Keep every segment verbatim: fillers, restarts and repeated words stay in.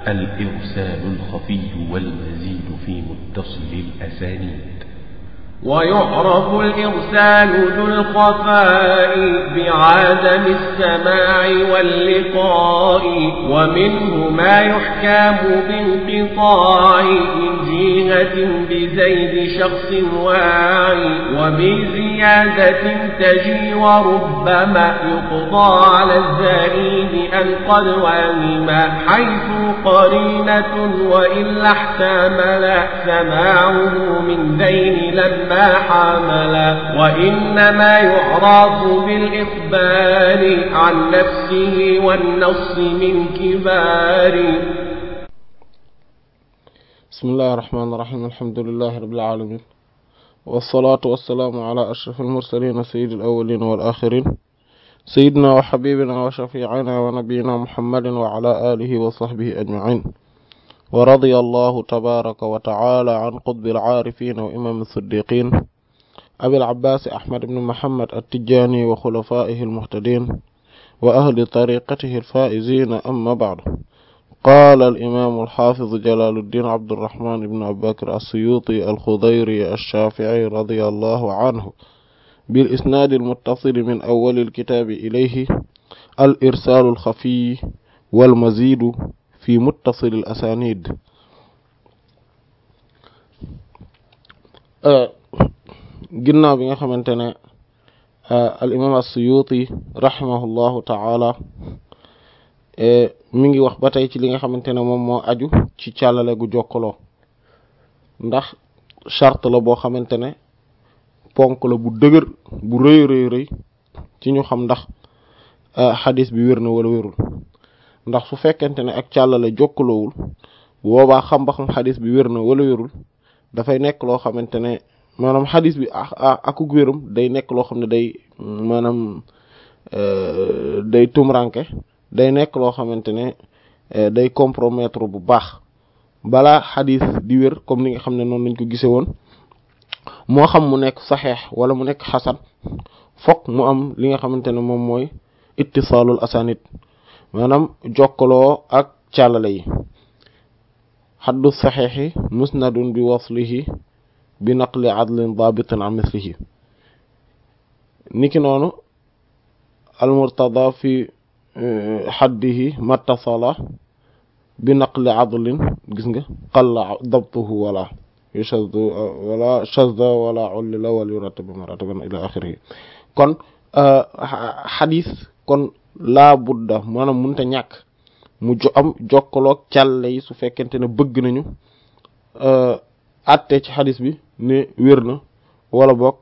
الإرسال الخفي والمزيد في متصل الأسانيد. ويعرف الإرسال ذو الخفاء بعدم السماع واللقاء، ومنه ما يحكم بانقطاع من جهة بزيد شخص واعي، وبزيادة تجي وربما يقضى على الزائد أن قد وهم، حيث قرينة وإلا احتمل سماعه من دين لما حملا. وإنما يعرف بالإخبار عن نفسه والنص من كبار. بسم الله الرحمن الرحيم. الحمد لله رب العالمين، والصلاة والسلام على أشرف المرسلين سيد الأولين والآخرين، سيدنا وحبيبنا وشفيعنا ونبينا محمد وعلى آله وصحبه أجمعين. ورضي الله تبارك وتعالى عن قطب العارفين وإمام الصديقين أبي العباس أحمد بن محمد التجاني وخلفائه المهتدين وأهل طريقته الفائزين. أما بعد، قال الإمام الحافظ جلال الدين عبد الرحمن بن أبي بكر السيوطي الخضيري الشافعي رضي الله عنه بالإسناد المتصل من أول الكتاب إليه: الإرسال الخفي والمزيد في متصل الأسانيد. ginnaaw bi nga xamante ne al imam as-Suyuti rahimahullahu ta'ala mi ngi wax ba tey ci li nga xamante ne moom moo aju ci càllale gu jokkaloo, ndax charte la boo xamante ne ponk la bu dëgër bu rëy rëy rëy ci ñu xam ndax xadis bi wér na wala wérul. ndax su fekkente ne ak càllale jokkaloowul, bu boobaa xam ba xam xadis bi wér na wala wérul dafay nekk loo xamante ne maanaam xadis bi akuk wérum day nekk loo xam ne day maanaam day tumranke, day nekk loo xamante ne day compromettre bu baax balaa xadis di wér, comme ni nga xam ne noonu lañ ko gise woon. moo xam mu nekk saxeex wala mu nekk xasan, fokk mu am li nga xamante ne moom mooy ittisaalul asanid, maanaam jokkaloo ak càllale yi. xaddu saxeexi musnadun bi waslihi bi naqli adlin daabitin an mislihi. niki noonu almurtada fi xaddihi mattasala bi naqli adlin, gis nga, qalla dabtuhu wala yushaddu wala shadda wala ullila wala yurattabu marataban ila axirihi. kon xadis kon laa budda maanaam mënta ñàkk mu jo am jokkaloog càlle yi su fekkente ne bëgg nañu àtte ci xadis bi ne wér na wala boog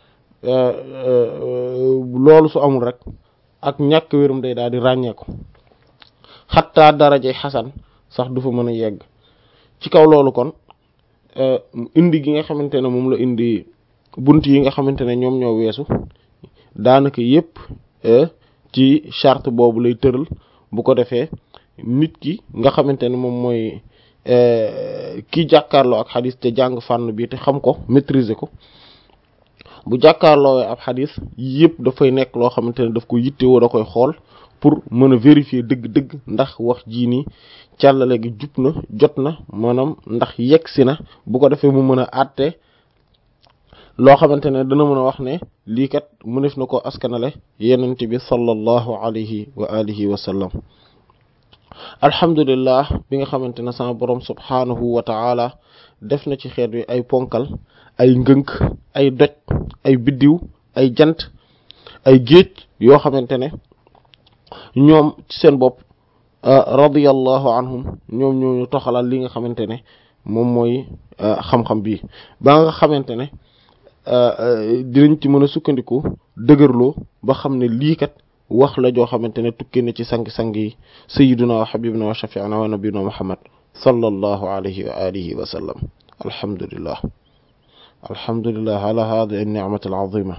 loolu su amul rek ak ñàkk wérum day daal di ràññeeku, xattaa darajay xasan sax du fa mën a yegg. ci kaw loolu kon indi gi nga xamante ne moom la indi bunt yi nga xamante ne ñoom ñoo weesu daanaka yépp ci charte boobu lay tëral. bu ko defee nit ki nga xamante ne moom mooy ki jàkkaarloo ak xadis te jàng fànn bi te xam ko maîtriser ko, bu jàkkaarloo ab xadis yëpp dafay nekk loo xamante ne daf ko yittewoo, da koy xool pour mën a vérifier dëgg-dëgg ndax wax jii nii càllale gi jub na, jot na, maanaam ndax yegsi na. bu ko defee mu mën a àtte loo xamante ne dana mën a wax ne lii kat mënef na ko askanale yenente bi sallallahu alayhi wa alihi wa sallam. alhamdulillah bi nga xamante ne sama borom subhanahu wa ta'ala def na ci xeet wi ay ponkal, ay ngënk, ay doj, ay biddiw, ay jant, ay géej yoo xamante ne ñoom ci seen bopp radiyallahu anhum ñoom ñoo ñu toxalal li nga xamante ne moom mooy xam-xam bi, ba nga xamante ne dinañ ci mën a sukkandiku dëgërloo ba xam ne lii kat wax la joo xamante ne tukki na ci sang-sang yi sayyiduna wa habibuna wa shafi'una wa nabiyuna muhammad sallallahu alayhi wa alihi wa sallam. alhamdulillah alhamdulillah ala hadhihi an-ni'mati al-'azima.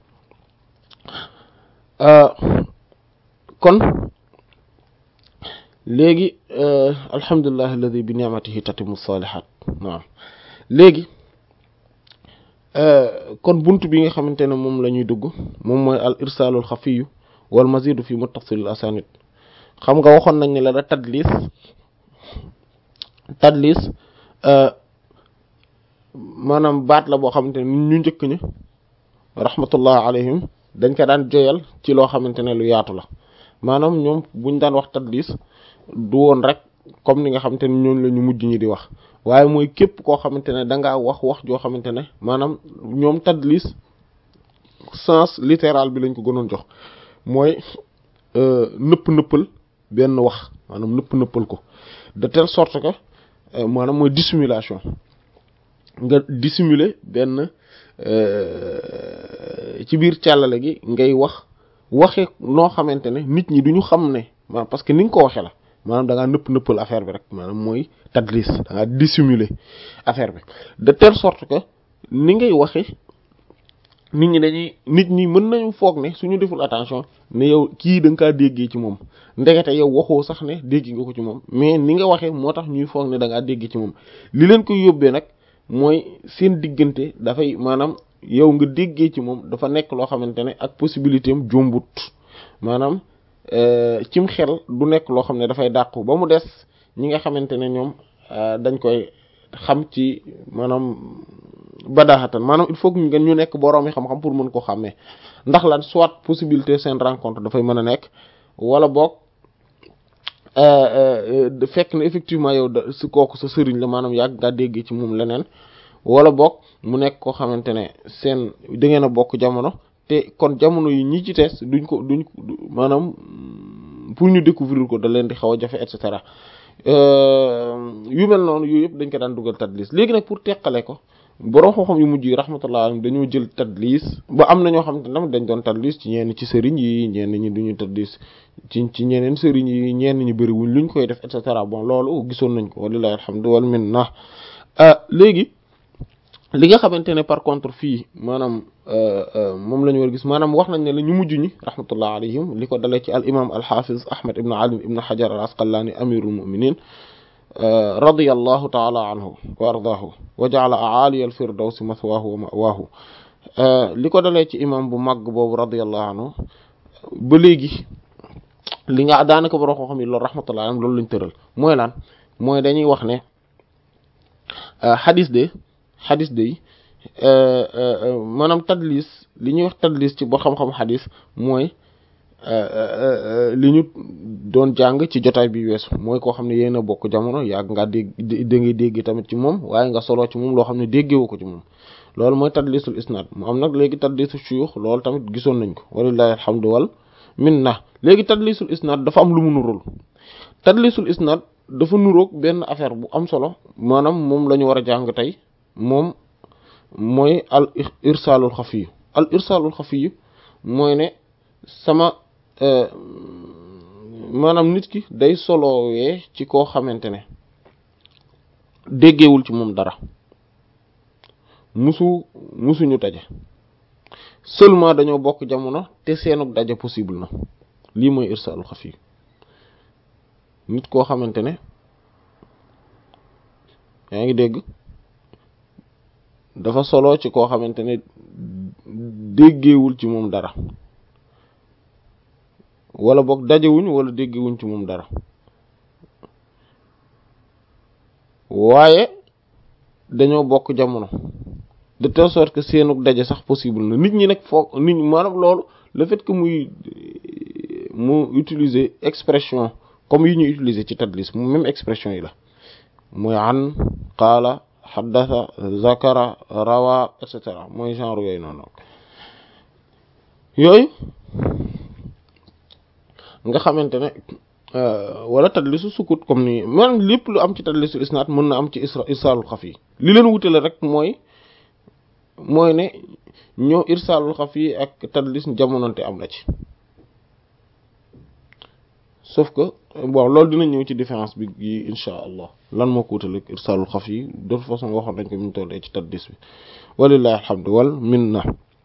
kon léegi alhamdulillah alladhi bi ni'matihi tatimmu salihat. waaw léegi kon buntu bi nga xamante ne moom la ñuy dugg moom mooy al irsaalul xafiyu wal mazidu fi muttasil al asanid. xam nga waxoon nañ ne la da tadlis tadlis maanaam baat la boo xamante ne ñu njëkk ñi rahmatullah alayhim dañ ko daan joyal ci loo xamante ne lu yaatu la maanaam ñoom buñ daan wax tadlis du woon rek comme ni nga xamante ne ñooñu la ñu mujj ñi di wax waaye mooy képp koo xamante ne da ngaa wax wax joo xamante ne maanaam ñoom tadlis sens littéral bi lañ ko gënoon jox mooy nëpp nëppal benn wax maanaam nëpp nëppal ko de telle sorte que maanaam mooy dissimulation nga dissimuler benn ci biir càllale gi ngay wax waxe noo xamante ne nit ñi duñu xam ne maanaam parce que ni nga ko waxe la maanaam da ngaa nëpp nëppal affaire bi rek maanaam mooy tadlis da ngaa dissimuler affaire bi de telle sorte que ni ngay waxe nit ñi dañuy nit ñi mën nañu foog ne suñu deful attention ne yow kii da nga kaa déggee ci moom ndekete yow waxoo sax ne dégg nga ko ci moom mais ni nga waxee moo tax ñuy foog ne da ngaa déggee ci moom li leen koy yóbbee nag mooy seen diggante dafay maanaam yow nga déggee ci moom dafa nekk loo xamante ne ak possibilité am jombut maanaam cim xel du nekk loo xam ne dafay dàqu ba mu des ñi nga xamante ne ñoom dañ koy xam ci maanaam badaaxatan maanaam il faut que ngeen ñu nekk boroomi xam-xam pour mën ko xàmmee ndax lan soit possibilité seen rencontre dafay mën a nekk wala boog fekk na effectivement yow da si kooku sa sëriñ la maanaam yàgg ngaa déggee ci moom leneen wala boog mu nekk koo xamante ne seen da ngeen a bokk jamono te kon jamono yi ñi ci tees duñ ko duñ maanaam pour ñu découvrir ko da leen di xaw a jafe et cetera yu mel noonu yooyu yëpp dañ ko daan dugal tadlis léegi nag pour teqale ko borom xam-xam yu mujj yi rahmatullah alayhim dañoo jël tadlis ba am na ñoo xam te ne dañ doon tadlis ci ñenn ci sëriñ yi ñenn ñi duñu tadlis ci ci ñeneen sëriñ yi ñenn ñi bëriwuñ luñ koy def et cetera bon loolu gisoon nañ ko walillahi alhamdu wal minna léegi li nga xamante ne par contre fii maanaam moom la ñu war a gis maanaam wax nañ ne la ñu mujj ñi rahmatullah alayhim li ko dalee ci al imam al hafiz ahmad ibn ali ibn hajar al asqalani amirul mu'minin radiyallahu ta'ala anhu wa ardaahu wa ja'ala a'ali al firdaws mathwahu wa ma'wahu li ko dalee ci imam bu mag boobu radiyallahu anhu ba léegi li nga daanaka borom koo xam ne loolu rahmatullah alayhim loolu lañ tëral mooy lan mooy dañuy wax ne xadis de xadis de maanaam tadlis li ñuy wax tadlis ci boo xam-xam xadis mooy li ñu doon jàng ci jotaay bi weesu mooy koo xam ne yéen a bokk jamono yàgg ngaa dégg da ngay dégg tamit ci moom waaye nga solo ci moom loo xam ne déggewoo ko ci moom loolu mooy tadlisul isnad mu am nag léegi tadlisul shuyukh loolu tamit gisoon nañ ko walillahi alhamdu wal minna léegi tadlisul isnad dafa am lu mu nurul tadlisul isnad dafa nuroog benn affaire bu am solo maanaam moom la ñu war a jàng tey moom mooy al irsalul xafiyu al irsalul xafiyu mooy ne sama maanaam nit ki day solowee ci koo xamante ne déggewul ci moom dara musu musuñu daje seulement dañoo bokk jamono te seenug daje possible na lii mooy irsalul xafiyu nit koo xamante ne yaa ngi dégg dafa solo ci koo xamante ne déggewul ci moom dara wala boog dajewuñ wala déggewuñ ci moom dara waaye dañoo bokk jamono de telle sorte que seenug daje sax possible na nit ñi nag foog nit ñi maanaam loolu le fait que muy mu utiliser expression comme yi ñuy utiliser ci tadlis mu même expression yi la mooy an qaala xaddasa zakara rawa et cetera mooy genre yooyu noonu yooyu nga xamante ne wala tadlisu sukut comme ni man lépp lu am ci tadlisul isnaad mën na am ci irsaalul xafi li leen wutale rek mooy mooy ne ñoo irsaalul xafi ak tadlis jamononte am na ci sauf que bon loolu dina ñëw ci différence bi yi insha allah lan moo ko wutale irsaalul xafi de toute façon waxoon nañ ko bu ñu tollee ci tadlis bi walillahi alhamdu wal minna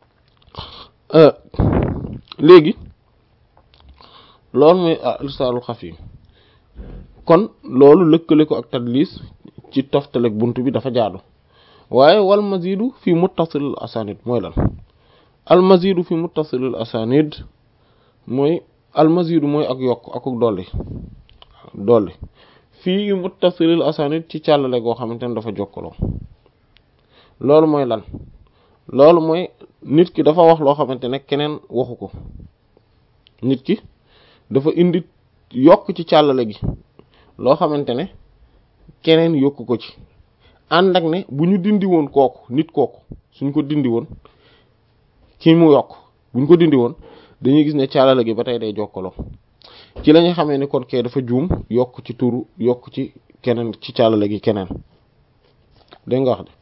léegi loolu mooy irsaalul xafi kon loolu lëkkale ko ak tadlis ci toftaleeg buntu bi dafa jaadu waaye wal mazidu fi muttasilil asanid mooy lan al mazidu fi muttasilil asanid mooy al mazidu mooy ak yokk ak dolli dolli fii muttasilil asanid ci càllale goo xamante ne dafa jokkaloo loolu mooy lan loolu mooy nit ki dafa wax loo xamante ne keneen waxu ko nit ki dafa indi yokk ci càllale gi loo xamante ne keneen yokku ko ci ànd ak ne bu ñu dindi woon kooku nit kooku suñ ko dindi woon ci mu yokk bu ñu ko dindi woon dañuy gis ne càllale gi ba tey day jokkaloo ci la ñu xamee ne kon kee dafa juum yokk ci turu yokk ci keneen ci càllale gi keneen dégg nga wax de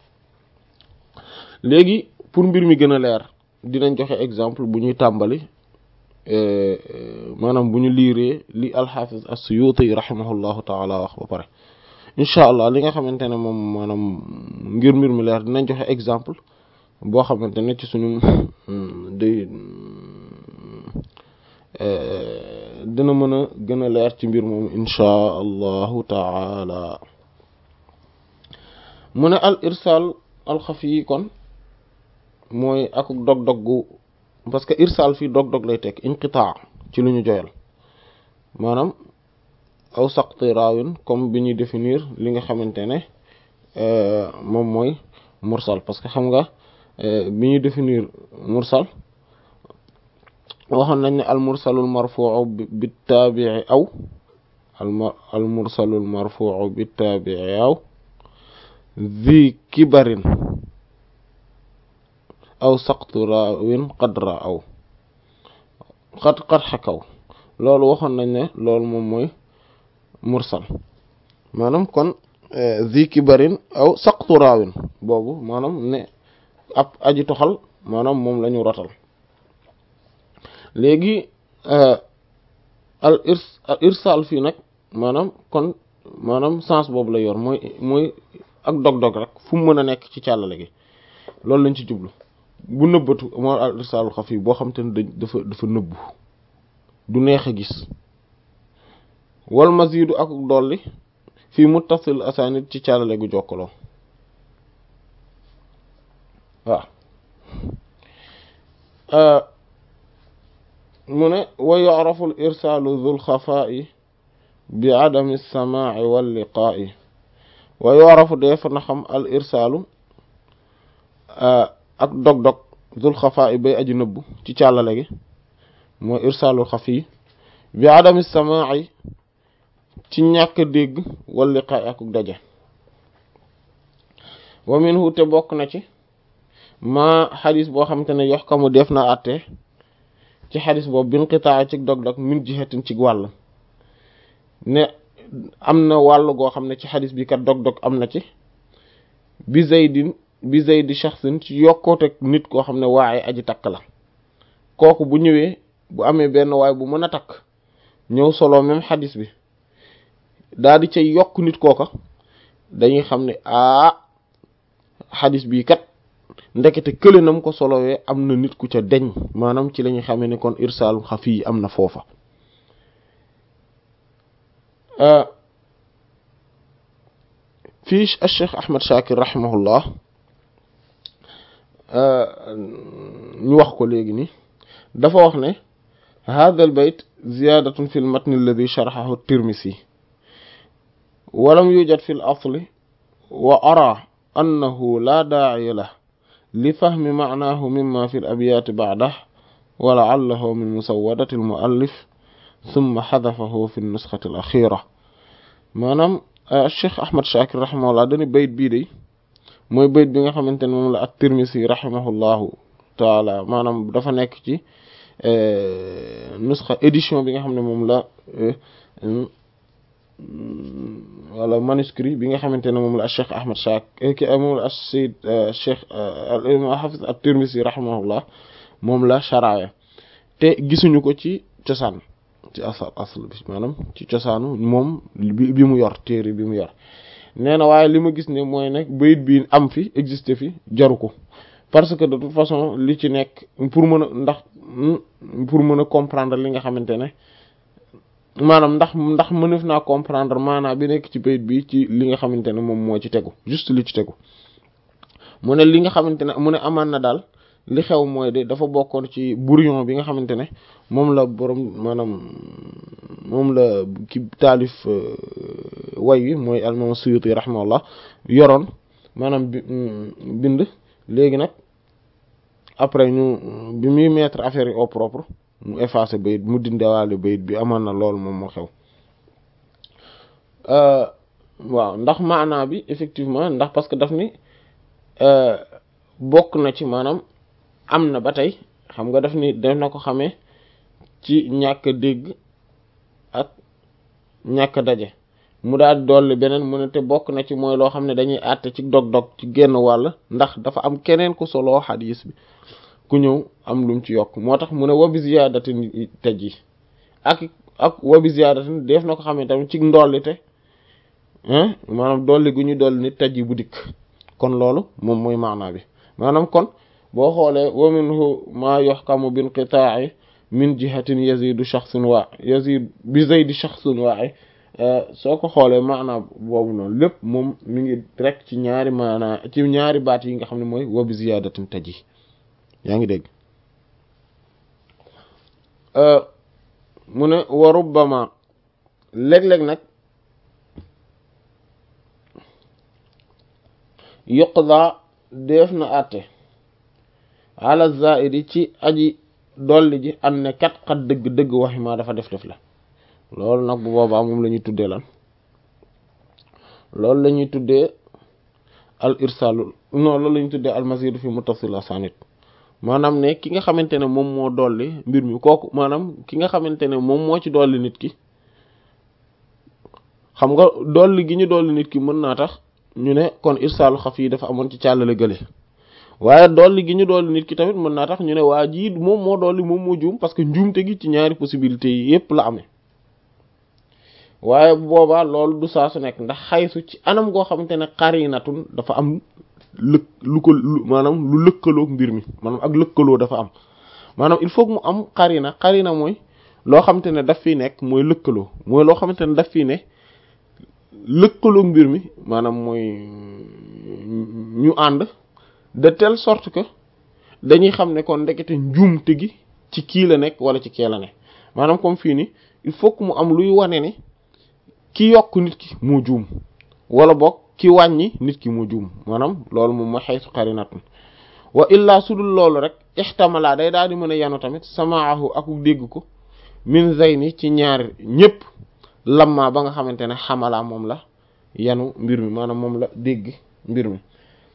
léegi pour mbir mi gën a leer dinañ joxe exemple bu ñuy tàmbali maanaam bu ñu liiree li al-Hafiz as-Suyuti rahimahullahu taala wax ba pare incha allah li nga xamante ne moom maanaam ngir mbir mi leer dinañ joxe exemple boo xamante ne ci suñu day dina mën a gën a leer ci mbir moom incha allahu taala mu ne al irsal al xafi kon mooy ak dog-dog gu parce que irsal fii dog-dog lay tekk inqitaa ci lu ñu joyal maanaam aw saqti raawin comme bi ñuy définir li nga xamante ne moom mooy mursal parce que xam nga bi ñuy définir mursal waxoon nañ ne al mursalul marfu'u bi taabi'i aw al mursalul marfu'u bi taabi'i aw zi kibarin aw saqtu raawin qadra aw qad qad xakaw loolu waxoon nañ ne loolu moom mooy mursal maanaam kon zi kibarin aw saqtu raawin boobu maanaam ne ab aji toxal maanaam moom la ñu rotal léegi al irs al irsal fii nag maanaam kon maanaam sens boobu la yor mooy mooy ak dog-dog rek fu mu mën a nekk ci càllale gi loolu lañ ci jublu bu nëbbatu moo al irsalul xafi boo xam te ne dafa dafa nëbbu du neex a gis wal mazidu ak dolli fii muttasil asanid ci càllale gu jokkaloo waaw mu ne wa yu'rafu al irsalu dhul xafaa'i bi adami as-samaa'i wal liqaa'i wa yu'rafu def na xam al irsaalu ak dog-dog dhul xafaa'i bay aji nëbbu ci càllale gi mooy irsaalul xafi bi adami as-samaa'i ci ñàkk dégg wal liqaa'i ak daje wa minhu te bokk na ci ma xadis boo xamante ne yox kamu def na àtte ci xadis boobu bin qitaa ci dog-dog min jihatin ci wàll ne am na wàll goo xam ne ci xadis bi kat dog-dog am na ci bi zaydin bi zaydi shaxsin ci yokkoote nit koo xam ne waaye aji takk la kooku bu ñëwee bu amee benn waay bu mën a takk ñëw solo même xadis bi daal di cay yokk nit kooka dañuy xam ne aa xadis bi kat ndekete kële nam ko solowee am na nit ku ca deñ maanaam ci la ñuy xamee ne kon irsaalu xafi yi am na foofa fii Cheikh Ahmad Shakir rahimahullah ñu wax ko léegi ni dafa wax ne hadha al bayt ziyadatun fi al matn alladhi sharahahu at-Tirmisi wa lam yujad fi al asli wa ara annahu la daa'iya lahu li fahmi ma'naahu mimma fi al-abyaat ba'dahu wa la'allahu min musawwadati al-mu'allif thumma hadafahu fi an-nuskhati al-akhira maanaam Cheikh Ahmad Shakir rahimahullah dañu bayt bii de mooy bayt bi nga xamante ne moom la at-Tirmisi rahimahullahu taala maanaam dafa nekk ci nuskha édition bi nga xam ne moom la wala manuscrit bi nga xamante ne moom la Cheikh Ahmad Shakir moom la Sayyid Cheikh al-Hafiz at-Tirmisi rahimahullah moom la sharaaya te gisuñu ko ci cosaan ci asal asal bi maanaam ci cosaanu moom bi mu yor téere bi mu yor nee na waaye li ma gis ne mooy nag bayit bi am fi existé fi jaru ko parce que de toute façon li ci nekk pour mën a ndax pour mën a comprendre li nga xamante ne maanaam ndax ndax mënef naa comprendre maanaam bi nekk ci bayit bi ci li nga xamante ne moom moo ci tegu juste li ci tegu mu ne li nga xamante ne mu ne amaan na daal li xew mooy de dafa bokkoon ci brouillon bi nga xamante ne moom la borom maanaam moom la ki taalif way wi mooy al-Imam Suyuti rahimahullah yoroon maanaam bi bind léegi nag après ñu bi muy mettre affaire yi au propre mu effacé bayit mu dindewaale bayit bi amoon na loolu moom moo xew waaw ndax maanaa bi effectivement ndax parce que daf ni bokk na ci maanaam am na ba tey xam nga daf ni def na ko xamee ci ñàkk dégg ak ñàkk daje mu daal dolli beneen mu ne te bokk na ci mooy loo xam ne dañuy àtte ci dog-dog ci genn wàll ndax dafa am keneen ku solo xadiis bi ku ñëw am lum ci yokk moo tax mu ne wabi ziyaadatin tej yi ak ak wabi ziyaadatin def na ko xamee tamit ci ndollite maanaam dolli gu ñu dolli nit tej yi bu dikk kon loolu moom mooy maanaa bi maanaam kon boo xoolee wa minhu maa yuhkamu bil qitaa'i min jihatin yazidu shakhsun wa yazid bi zaydi shakhsun wa'i soo ko xoolee maanaa boobu noonu lépp moom mi ngi rek ci ñaari maanaa ci ñaari baat yi nga xam ne mooy wa bi ziyadatin taji yaa ngi dégg mu ne wa rubbama léeg-léeg nag yuqda def na àtte ala zaidi ci aji dolli ji an ne kat xat dëgg dëgg waxi maa dafa def def la loolu nag bu boobaa moom la ñuy tuddee lan loolu la ñuy tuddee al irsalu non loolu la ñuy tuddee al mazid fi muttasil asanid maanaam ne ki nga xamante ne moom moo dolli mbir mi kooku maanaam ki nga xamante ne moom moo ci dolli nit ki xam nga dolli gi ñu dolli nit ki mën naa tax ñu ne kon irsaalu xaf yi dafa amoon ci càllale gële waaye dolli gi ñu dolli nit ki tamit mën naa tax ñu ne waa ji moom moo dolli moom moo juum parce que njuumte gi ci ñaari possibilités yi yépp la amee waaye bu boobaa loolu du saa su nekk ndax xaysu ci anam goo xamante ne qarinatun dafa am lëk lu ko maanaam lu lëkkaloo mbir mi maanaam ak lëkkaloo dafa am maanaam il faut que mu am qarina qarina mooy loo xamante ne daf fiy nekk mooy lëkkaloo mooy loo xamante ne daf fiy ne lëkkaloo mbir mi maanaam mooy ñu ànd de telle sorte que dañuy xam ne kon ndekete njuumte gi ci kii la nekk wala ci kee la ne maanaam comme fii ni il faut que mu am luy wane ne ki yokk nit ki moo juum wala boog ki wàññi nit ki moo juum maanaam loolu moom mooy xaytu qarinatun wa illaa sudul loolu rek ixtamala day daal di mën a yanu tamit samaahu ak dégg ko min zayni ci ñaar ñépp lamma ba nga xamante ne xamala moom la yanu mbir mi maanaam moom la dégg mbir mi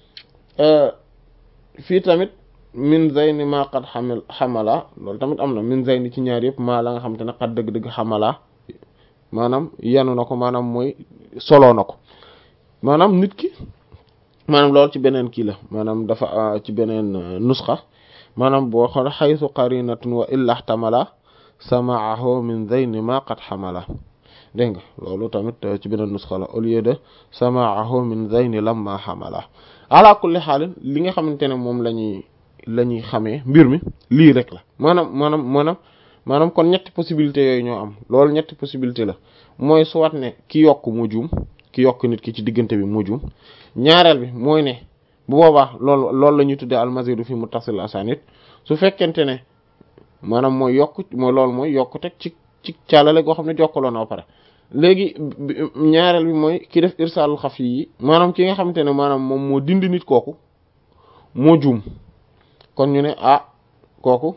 fii tamit min zayni maa qad xamil xamala loolu tamit am na min zayni ci ñaar yëpp maa la nga xamante ne qad dëgg-dëgg xamala maanaam yanu na ko maanaam mooy soloo na ko maanaam nit ki maanaam loolu ci beneen kii la maanaam dafa ci beneen nusxa maanaam boo xool xaytu qarinatun wa illa ihtamala samaahu min zayni maa qad xamala dégg nga loolu tamit ci beneen nusxa la au lieu de samaahu min zayni lamma xamala ala kulli xaalin li nga xamante ne moom la ñuy la ñuy xamee mbir mi lii rek la maanaam maanaam maanaam maanaam kon ñetti possibilité yooyu ñoo am loolu ñetti possibilité la mooy soit ne ki yokk moo juum ki yokk nit ki ci diggante bi moo juum ñaareel bi mooy ne bu boobaa loolu loolu la ñuy tuddee almazidu fi muttasil asanid su fekkente ne maanaam mooy yokk mooy loolu mooy yokk teg ci ci caalale goo xam ne jokkaloo na ba pare léegi ñaareel bi mooy ki def irsaalul xaf yi maanaam ki nga xamante ne maanaam moom moo dindi nit kooku moo juum kon ñu ne ah kooku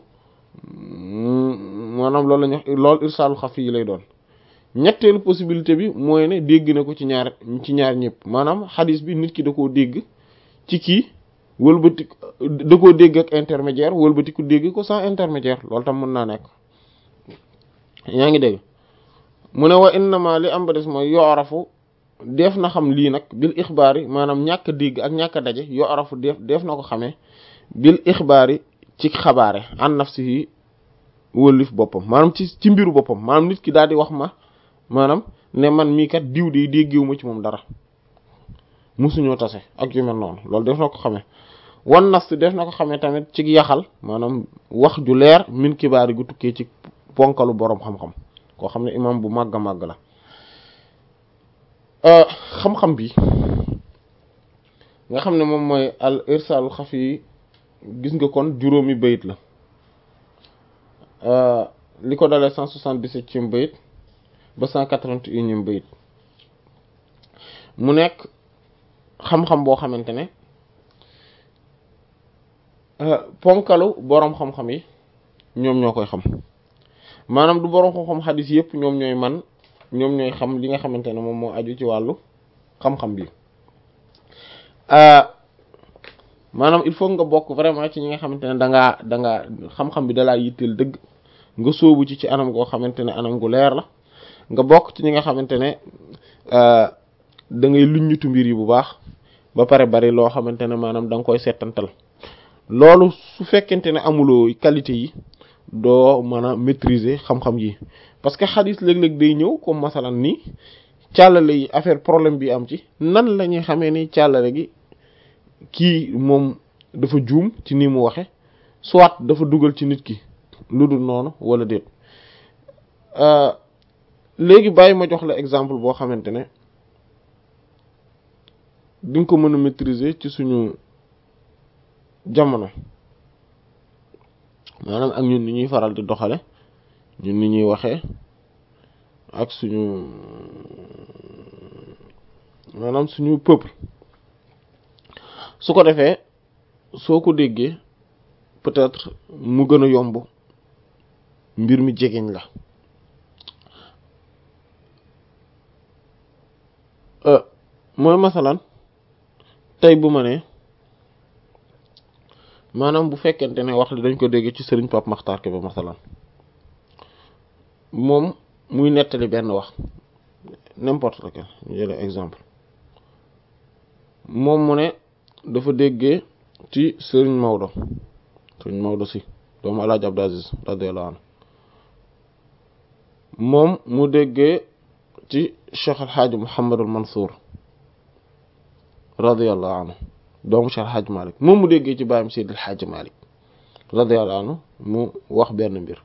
maanaam loolu la ñu wax loolu irsaalul xaf yi lay doon ñetteelu possibilité bi mooy ne dégg na ko ci ñaar ci ñaar ñëpp maanaam xadis bi nit ki da koo dégg ci kii wëlbati da koo dégg ak intermédiaire wëlbati ku dégg ko sans intermédiaire loolu tam mën naa nekk yaa ngi dégg mu ne wa innama li am ba des mooy yorafu def na xam lii nag bil ixbaar yi maanaam ñàkk dégg ak ñàkk daje yorafu def def na ko xamee bil ixbaar yi ci xabaare an nafsihi wëllif boppam maanaam ci ci mbiru boppam maanaam nit ki daal di wax ma maanaam ne man mii kat diw de déggewu ma ci moom dara musuñoo tase ak yu mel noonu loolu def na ko xamee wan nas def na ko xamee tamit ci yaxal maanaam wax ju leer min kibaar yi gu tukkee ci ponkalu boroom xam-xam koo xam ne imam bu màgg a màgg la xam-xam bi nga xam ne moom mooy al irsaalul xafi gis nga kon juróomi bayit la li ko dalee cent soixante-dix-septième bayit ba cent quatre-vingt-unième bayit mu nekk xam-xam boo xamante ne ponkalu boroom xam-xam yi ñoom ñoo koy xam maanaam du boroom xam-xam xadis yëpp ñoom ñooy man ñoom ñooy xam li nga xamante ne moom moo aju ci wàllu xam-xam bi maanaam il faut nga bokk vraiment ci ñi nga xamante ne da ngaa da ngaa xam-xam bi dalaa yitteel dëgg nga sóobu ci ci anam goo xamante ne anam gu leer la nga bokk ci ñi nga xamante ne da ngay luññutu mbir yi bu baax ba pare bari loo xamante ne maanaam da nga koy settantal loolu su fekkente ne amuloo qualité yi doo mën a maîtriser xam-xam yi parce que xadis léeg-léeg day ñëw comme masalan nii càllale yi affaire problème bi am ci nan la ñuy xamee ni càllale gi kii moom dafa juum ci ni mu waxe soit dafa dugal ci nit ki lu dul noonu wala déet léegi bàyyi ma jox la exemple boo xamante ne di nga ko mën a maîtriser ci suñu jamono maanaam ak ñun ni ñuy faral di doxale ñun ni ñuy waxee ak suñu maanaam suñu peuple su ko defee soo ko déggee peut-être mu gën a yomb mbir mi jegeñ la mooy masalan tey bu ma ne maanaam bu fekkente ne wax li dañ ko dégg ci Serigne Pape Makhtar Kébé masalan moom muy nettali benn wax n'importe lequel ñu jëlee exemple moom mu ne dafa déggee ci Serigne Maodo Serigne Maodo si doomu El Hadj Abdou Aziz radiyallahu anhu moom mu déggee ci Cheikh El Hadj Mouhamadul Mansour radiyallahu anhu doomu Cheikh El Hadj Malick moom mu déggee ci baayam Seydi El Hadj Malick radiyallahu anhu mu wax benn mbir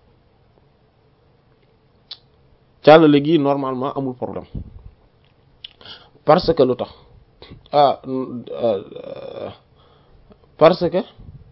càllale gi normalement amul problème parce que lu tax ah parce que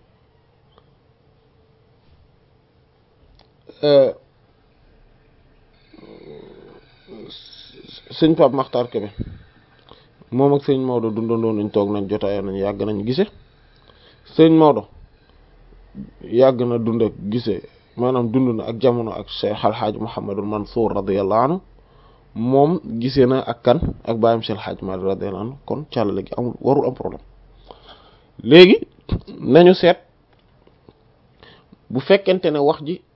sëñ Pape Makhtar Kébé moom ak sëñ Maodo dundandoo nañ toog nañ jotaayoo nañ yàgg nañ gise sëñ Maodo yàgg na dund ak gise maanaam dund na ak jamono ak Cheikh Al Hadj Mouhamadul Mansour radiyallahu anhu moom gisee na ak kan ak baayam Cheikh Al Hadj Malick radiyallahu anhu kon càllale gi amul warul am problème léegi nañu seet bu fekkente ne wax ji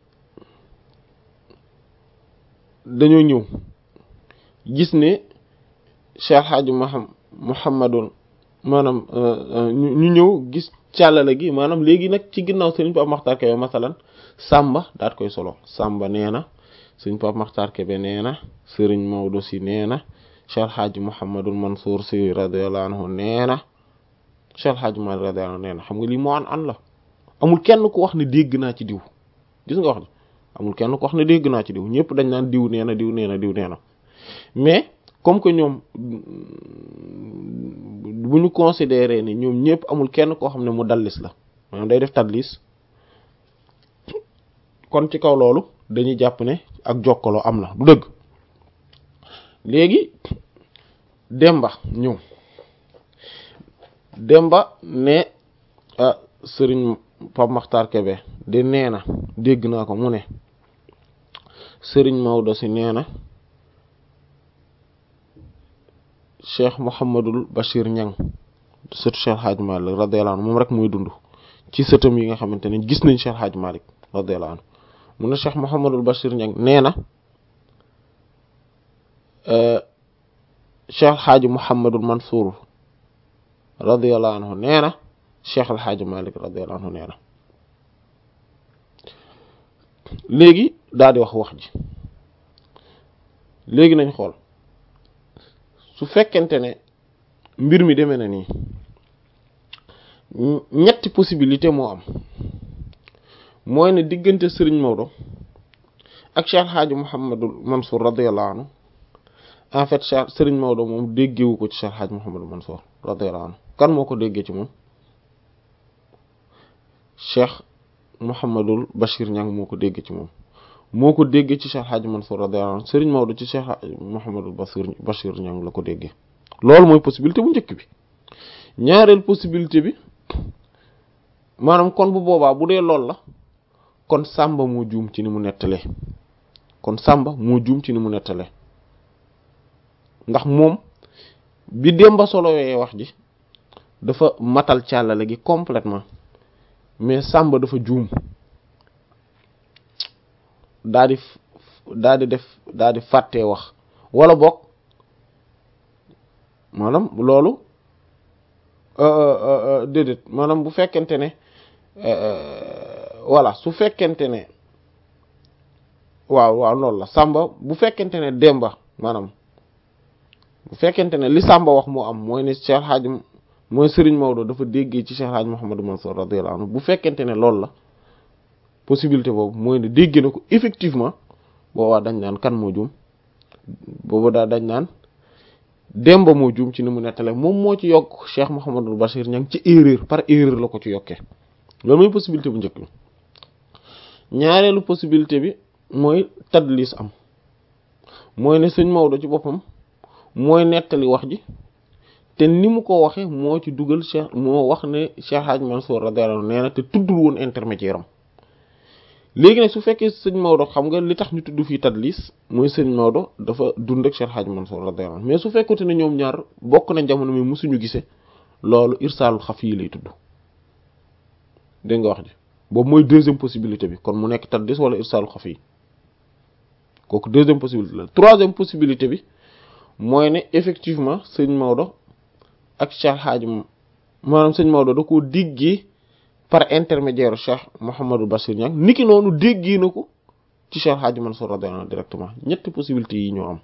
dañoo ñëw gis ne Cheikh Al Hadj Mouhamadul maanaam ñu ñëw gis càllale gi maanaam léegi nag ci ginnaaw Serigne Pape Makhtar Kébé masalan Samba daat koy solo Samba nee na Serigne Pape Makhtar Kébé nee na Serigne Maodo si nee na Cheikh Al Hadj Mouhamadul Mansour si radiyallahu anhu nee na Cheikh Al Hadj Malick radiyallahu anhu nee na xam nga lii moo an an la amul kenn ku wax ne dégg naa ci diw gis nga wax ni amul kenn ku wax ne dégg naa ci diw ñëpp dañ naan diw nee na diw nee na diw nee na mais comme que ñoom bu ñu considérer ni ñoom ñëpp amul kenn koo xam ne mu dallis la maanaam day def tadlis kon ci kaw loolu dañuy jàpp ne ak jokkaloo am na du dëgg léegi Demba ñëw Demba ne ah Serigne Pape Makhtar Kébé de nee na dégg naa ko mu ne Serigne Maodo si nee na Cheikh Mouhamadul Bachir Niang sëtu Cheikh Hadj Malick radiyallahu anhu moom rek mooy dund ci sëtam yi nga xamante ne gis nañ Cheikh Hadj Malick radiyallahu anhu mu ne Cheikh Mouhamadul Bachir Niang nee na Cheikh Hadj Mouhamadul Mansour radiyallahu anhu nee na Cheikh El Hadj Malick radiyallahu anhu nee na léegi daal di wax wax ji léegi nañ xool su fekkente ne mbir mi demee na nii ñetti possibilité moo am mooy ne diggante Serigne Maodo ak Cheikh Hadj Mouhamadul Mansour radiyallahu anhu en fait Cheikh Serigne Maodo moom déggewu ko ci Cheikh Hadj Mouhamadul Mansour radiyallahu anhu kan moo ko déggee ci moom Cheikh Mouhamadul Bachir Niang moo ko dégg ci moom moo ko dégg ci Cheikh Hadji Mansour radiyallahu anhu Serigne Maodo ci Cheikh Mouhamadul Bachir Bachir Niang la ko déggee loolu mooy possibilité bu njëkk bi ñaareel possibilité bi maanaam kon bu boobaa bu dee loolu la kon Samba moo juum ci ni mu nettalee kon Samba moo juum ci ni mu nettalee ndax moom bi Demba solowee wax ji dafa matal càllale gi complètement mais Samba dafa juum daa di daa di def daa di fàttee wax wala boog maanaam loolu déedéet maanaam bu fekkente ne voilà su fekkente ne waaw waaw loolu la Samba bu fekkente ne Demba maanaam bu fekkente ne li Samba wax moo am mooy ne Cheikh Hadji mooy Serigne Maodo dafa déggee ci Cheikh Hadji Mouhamadou Mansour radiyallahu anhu bu fekkente ne loolu la possibilité boobu mooy ne dégg na ko effectivement boobaa dañ naan kan moo juum boobu daal dañ naan Demba moo juum ci ni mu nettale moom moo ci yokk Cheikh Mouhamadou Bachir Niang ci erreur par erreur la ko ci yokkee loolu mooy possibilité bu njëkk bi ñaareelu possibilité bi mooy tadlis am mooy ne sëñ Maodo ci boppam mooy nettali wax ji te ni mu ko waxee moo ci dugal Cheikh moo wax ne Cheikh Hadji Mansour radiyallahu anhu nee na te tuddul woon intermédiaire am léegi nag su fekkee sëñ Maodo xam nga li tax ñu tudd fii tadlis mooy sëñ Maodo dafa dund ak Cheikh Hadji Mansour radiyallahu anhu mais su fekkute ne ñoom ñaar bokk nañ jamono mi musuñu gisee loolu irsaalul xafi yi lay tudd dégg nga wax ji boobu mooy deuxième possibilité bi kon mu nekk tadlis wala irsaalul xafi yi kooku deuxième possibilité la troisième possibilité bi mooy ne effectivement sëñ Maodo ak Cheikh Hadji maanaam sëñ Maodo da koo déggee par intermédiaire Cheikh Mouhamadou Bachir Niang niki noonu déggee na ko ci Cheikh Hadji Mansour radiyallahu anhu directement ñetti possibilités yi ñoo am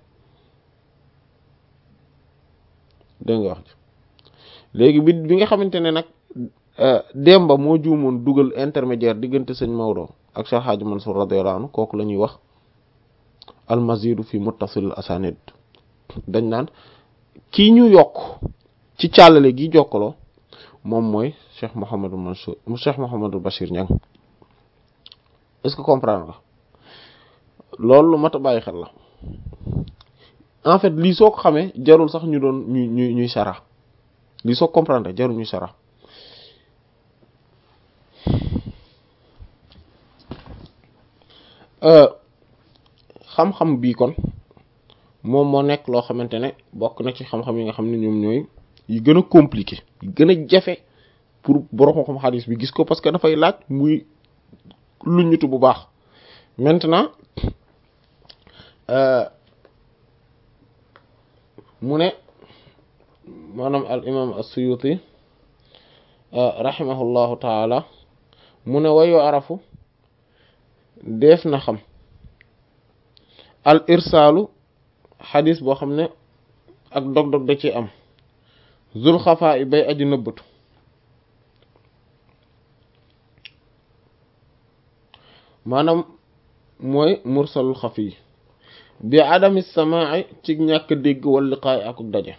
dégg nga wax ji léegi bi bi nga xamante ne nag Demba moo juumoon dugal intermédiaire diggante sëñ Maodo ak Cheikh Hadji Mansour radiyallahu anhu kooku la ñuy wax almazidu fi muttasil asanid dañ naan kii ñu yokk ci càllale gi jokkaloo moom mooy Cheikh Mouhamadou Mansour Cheikh Mouhamadou Bachir Niang est-ce que comprendre nga loolu lu mat a bàyyi xel la en fait lii soo ko xamee jarul sax ñu doon ñu ñu ñuy sara lii soo comprendre jarul ñuy sara xam-xam bii kon moom moo nekk loo xamante ne bokk na ci xam-xam yi nga xam ne ñoom ñooy yi gën a compliqué yi gën a jafe pour borom xam xadis bi gis ko parce que dafay laaj muy lu ñutu bu baax maintenant mu ne maanaam al imam as-Suyuti rahimahullahu taala mu ne wayu arafu def na xam al irsaalu xadis boo xam ne ak dog-dog da ci am zul xafaa i bay aji nëbbatu maanaam mooy mursalul xafi yi bi adami samaa'i ci ñàkk dégg wal liqaay ak daje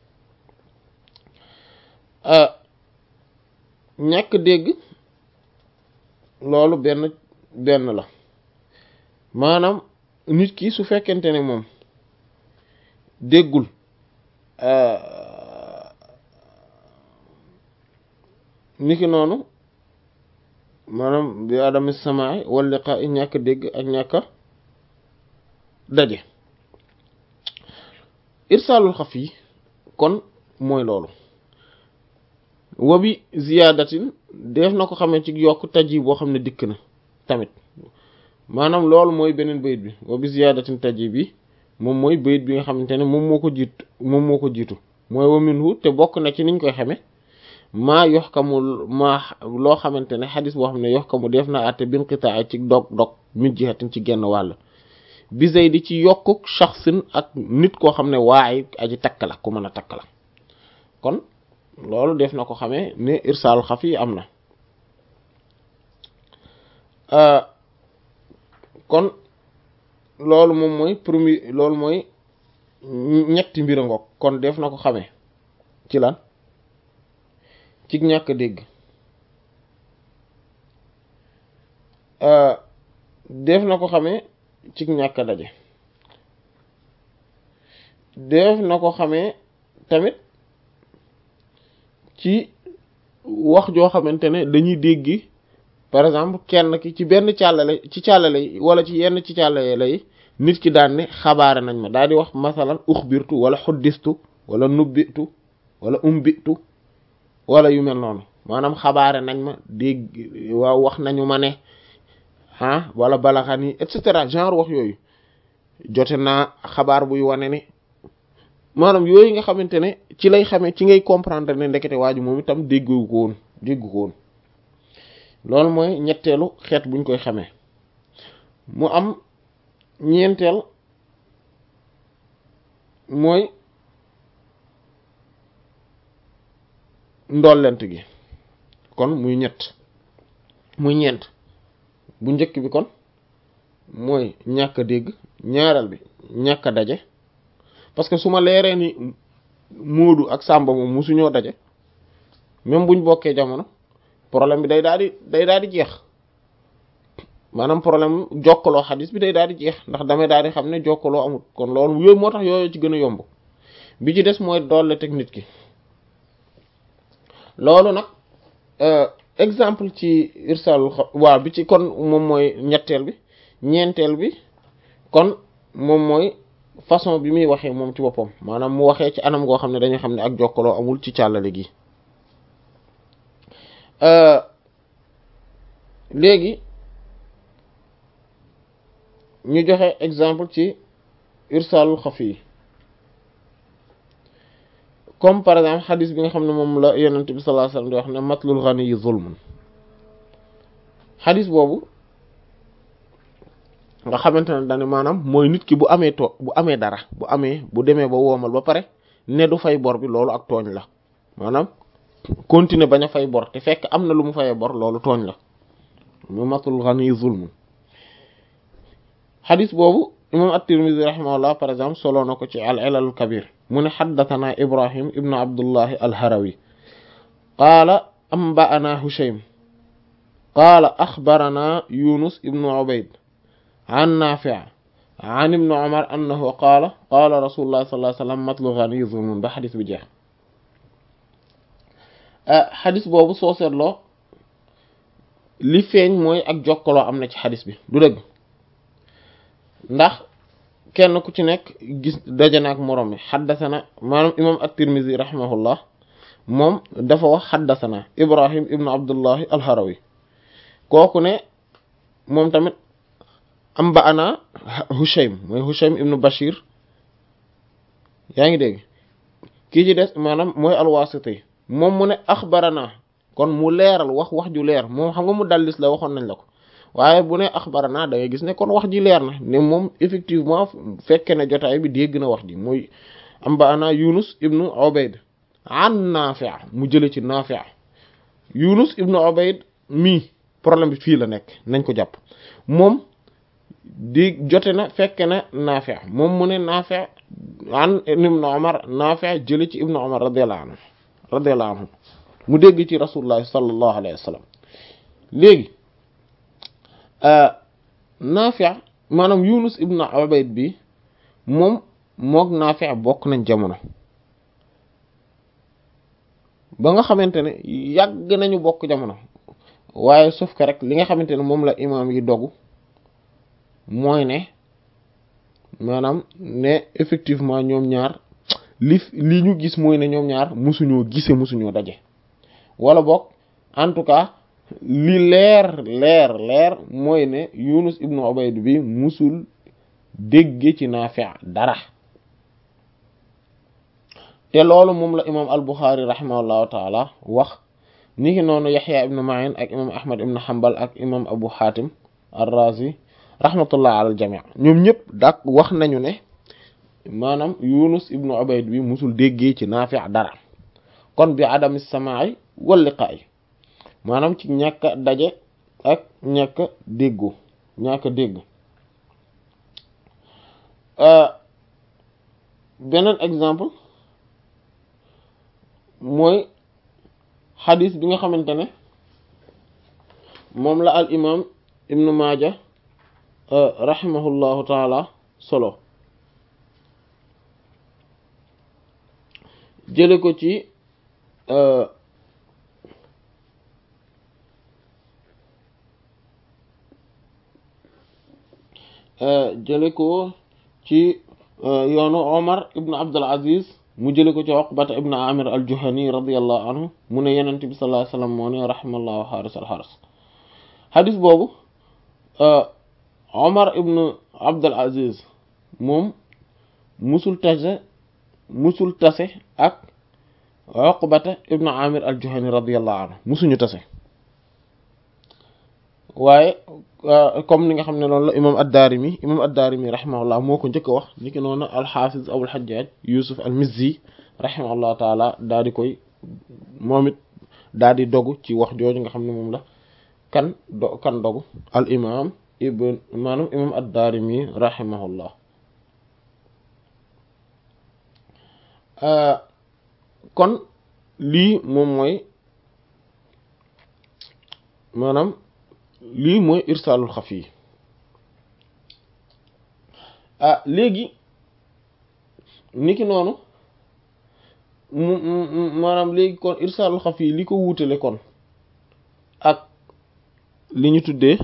ñàkk dégg loolu benn benn la maanaam nit ki su fekkente ne moom déggul niki noonu maanaam bi adami samaay wal liqaa i ñàkk dégg ak ñàkk daje irsaalul xafi kon mooy loolu wabi ziyaadatin def na ko xamee ci yokk taji boo xam ne dikk na tamit maanaam loolu mooy beneen bayit bi wabi ziyaadatin taji bi moom mooy bayit bi nga xamante ne moom moo ko jiitu moom moo ko jiitu mooy wa minhu te bokk na ci niñ koy xamee maa yox kamu maa loo xamante ne xadis boo xam ne yox kamu def na àtte bin qitaa ci dog dog min jihatin ci genn wàll bi zay di ci yokkuk shaxsin ak nit koo xam ne waaye aji takk la ku mën a takk la kon loolu def na ko xamee ne irsaal xafi am na kon loolu moom mooy premier loolu mooy ñetti mbir a ngoog kon def na ko xamee ci lan ci ñàkk dégg def na ko xamee ci ñàkk daje def na ko xamee tamit ci wax joo xamante ne dañuy dégg par exemple kenn ki ci benn càllale ci càllale yi wala ci yenn ci càllale lay nit ki daan ne xabaare nañ ma daal di wax masalan uxbirtu wala xuddistu wala nubbitu wala umbitu wala yu mel noonu maanaam xabaare nañ ma dégg waaw wax nañu ma ne ah wala balaxani et cetera genre wax yooyu jote naa xabaar buy wane ni maanaam yooyu nga xamante ne ci lay xamee ci ngay comprendre ne ndekete waaju moom itam déggu ko woon déggu ko woon loolu mooy ñetteelu xeet buñ koy xamee mu am ñeenteel mooy ndollent gi kon muy ñett muy ñeent bu njëkk bi kon mooy ñàkk a dégg ñaareel bi ñàkk a daje parce que su ma leeree ni Moodu ak Sàmba moom musuñoo daje même buñ bokkee jamono problème bi day daal di day daal di jeex maanaam problème jokkaloo xadis bi day daal di jeex ndax damay daal di xam ne jokkaloo amul kon loolu yooyu moo tax yooyu ci gën a yomb bi ci des mooy doole teg nit ki loolu nag exemple ci irsal waaw bi ci kon moom mooy ñetteel bi ñeenteel bi kon moom mooy façon bi muy waxee moom ci boppam maanaam mu waxee ci anam goo xam ne dañuy xam ne ak jokkaloo amul ci càllale gi léegi ñu joxe exemple ci irsalul xafi comme par exemple xadis bi nga xam ne moom la yonent bi sallallahu alayhi wasallam di wax ne matlul ghani zulmun xadis boobu nga xamante ne dañu maanaam mooy nit ki bu amee to bu amee dara bu amee bu demee ba woomal ba pare ne du fay bor bi loolu ak tooñ la maanaam continuer bañ a fay bor te fekk am na lu mu fayee bor loolu tooñ la mu matlul ghani zulmun xadis boobu imam at-Tirmidhi rahimahullah par exemple solo na ko ci al-Ilal al-Kabir mu ne xaddathana Ibrahim ibn Abdullahi al-Harawi qaala anba'ana Hushaym qaala axbarana Yunus ibn Ubayd an Nafi' an ibn Umar annahu qaala qaala rasulullah sallallahu alayhi wa sallam matlu ghani zulmun ba xadis bi jeex xadis boobu soo seetloo li feeñ mooy ak jokkaloo am na ci xadis bi du dëgg ndax kenn ku ci nekk gis daje na ak moroom mi xaddasana maanaam imam at-Tirmidhi rahimahullah moom dafa wax xaddasana Ibrahim ibn Abdullahi al-Harawi kooku ne moom tamit am ba ana Hushaym mooy Hushaym ibn Bashir yaa ngi dégg kii ci des maanaam mooy al-Wasiti moom mu ne axbarana kon mu leeral wax wax ju leer moom xam nga mu dallis la waxoon nañ la ko waaye bu ne axbarana da ngay gis ne kon wax ji leer na ne moom effectivement fekke ne jotaay bi dégg na wax ji mooy am ba ana Yunus ibnu Ubayd an Nafi' mu jële ci Nafi' Yunus ibnu Ubayd mii problème bi fii la nekk nañ ko jàpp moom di jote na fekke na Nafi' moom mu ne Nafi' an ibnu Umar Nafi' jële ci ibnu Umar radiyallahu anhu radiyallahu anhu mu dégg ci rasulullah sallallahu alayhi wa sallam léegi Nafi' maanaam Yunus ibn Ubayd bi moom mook Nafi' bokk nañ jamono ba nga xamante ne yàgg nañu bokk jamono waaye sauf que rek li nga xamante ne moom la imaam yi dogu mooy ne maanaam ne effectivement ñoom ñaar li li ñu gis mooy ne ñoom ñaar musuñoo gise musuñoo daje wala bokk en tout cas li leer leer leer mooy ne Yunus ibnu Ubayd bi musul dégge ci Nafi' dara te loolu moom la imam al-Bukhari rahimahullahu taala wax ni ki noonu Yahya ibnu Ma'in ak imam Ahmad ibnu Hanbal ak imam Abu Hatim ar-Razi rahmatullah ala al-jami' ñoom ñëpp dak wax nañu ne maanaam Yunus ibnu Ubayd bi musul déggee ci Nafi' dara kon bi adami samaa'i wal liqaa'i maanaam ci ñàkk a daje ak ñàkk a déggu ñàkk a dégg beneen exemple mooy xadis bi nga xamante ne moom la al imam ibnu Maaja rahimahullahu taala solo jële ko ci jële ko ci yoonu Omar ibn Abdul Aziz mu jële ko ci Uqbata ibn Amir al-Juhani radiyallahu anhu mu ne Yonent bi sallallahu alayhi wasallam moo ne rahimallahu xaaris al-xaras xadis boobu Omar ibn Abdul Aziz moom musul tase musul tase ak Uqbata ibn Amir al-Juhani radiyallahu anhu musuñu tase waaye comme ni nga xam ne noonu la imam ad-Daarimi imam ad-Daarimi rahimahullah moo ko njëkk a wax ni ki noonu al-Hafiz Abul Hajjaj Yusuf al-Mizzi rahimahullah taala daa di koy moom it daa di dogu ci wax jooju nga xam ne moom la kan do kan dogu al imam ibn maanaam imam ad-Daarimi rahimahullah kon lii moom mooy maanaam lii mooy irsaalul xafi ah léegi niki noonu mu maanaam léegi kon irsaalul xafi li ko wuutale kon ak li ñu tuddee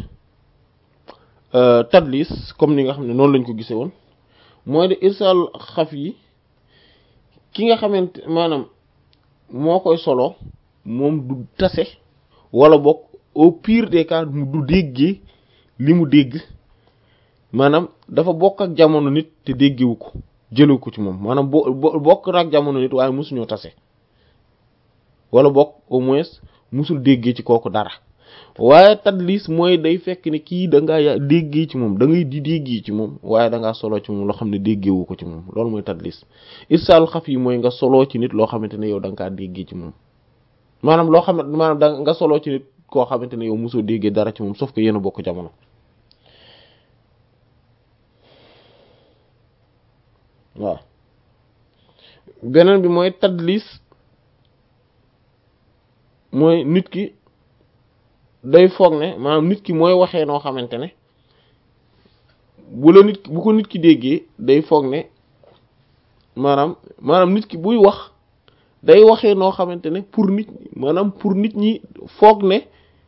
tadlis comme ni nga xam ne noonu lañ ko gisee woon mooy de irsaalul xafi ki nga xamante maanaam moo koy solo moom du tase wala bokk au pire des cas mu du déggee li mu dégg maanaam dafa bokk ak jamono nit te déggewu ko jëlewu ko ci moom maanaam bo bokk ak jamono nit waaye musuñoo tase wala bokk au moins musul déggee ci kooku dara waaye tadlis mooy day fekk ne kii da ngaa déggee ci moom da ngay di déggee ci moom waaye da ngaa solo ci moom loo xam ne déggewu ko ci moom loolu mooy tadlis irsaalul xafi mooy nga solo ci nit loo xamante ne yow da nga kaa déggee ci moom maanaam loo xam ne maanaam da nga solo ci nit koo xamante ne yow mosoo déggee dara ci moom sauf que yéen a bokk jamono waaw beneen bi mooy tadlis mooy nit ki day foog ne maanaam nit ki mooy waxee noo xamante ne bu la nit bu ko nit ki déggee day foog ne maanaam maanaam nit ki buy wax day waxee noo xamante ne pour nit maanaam pour nit ñi foog ne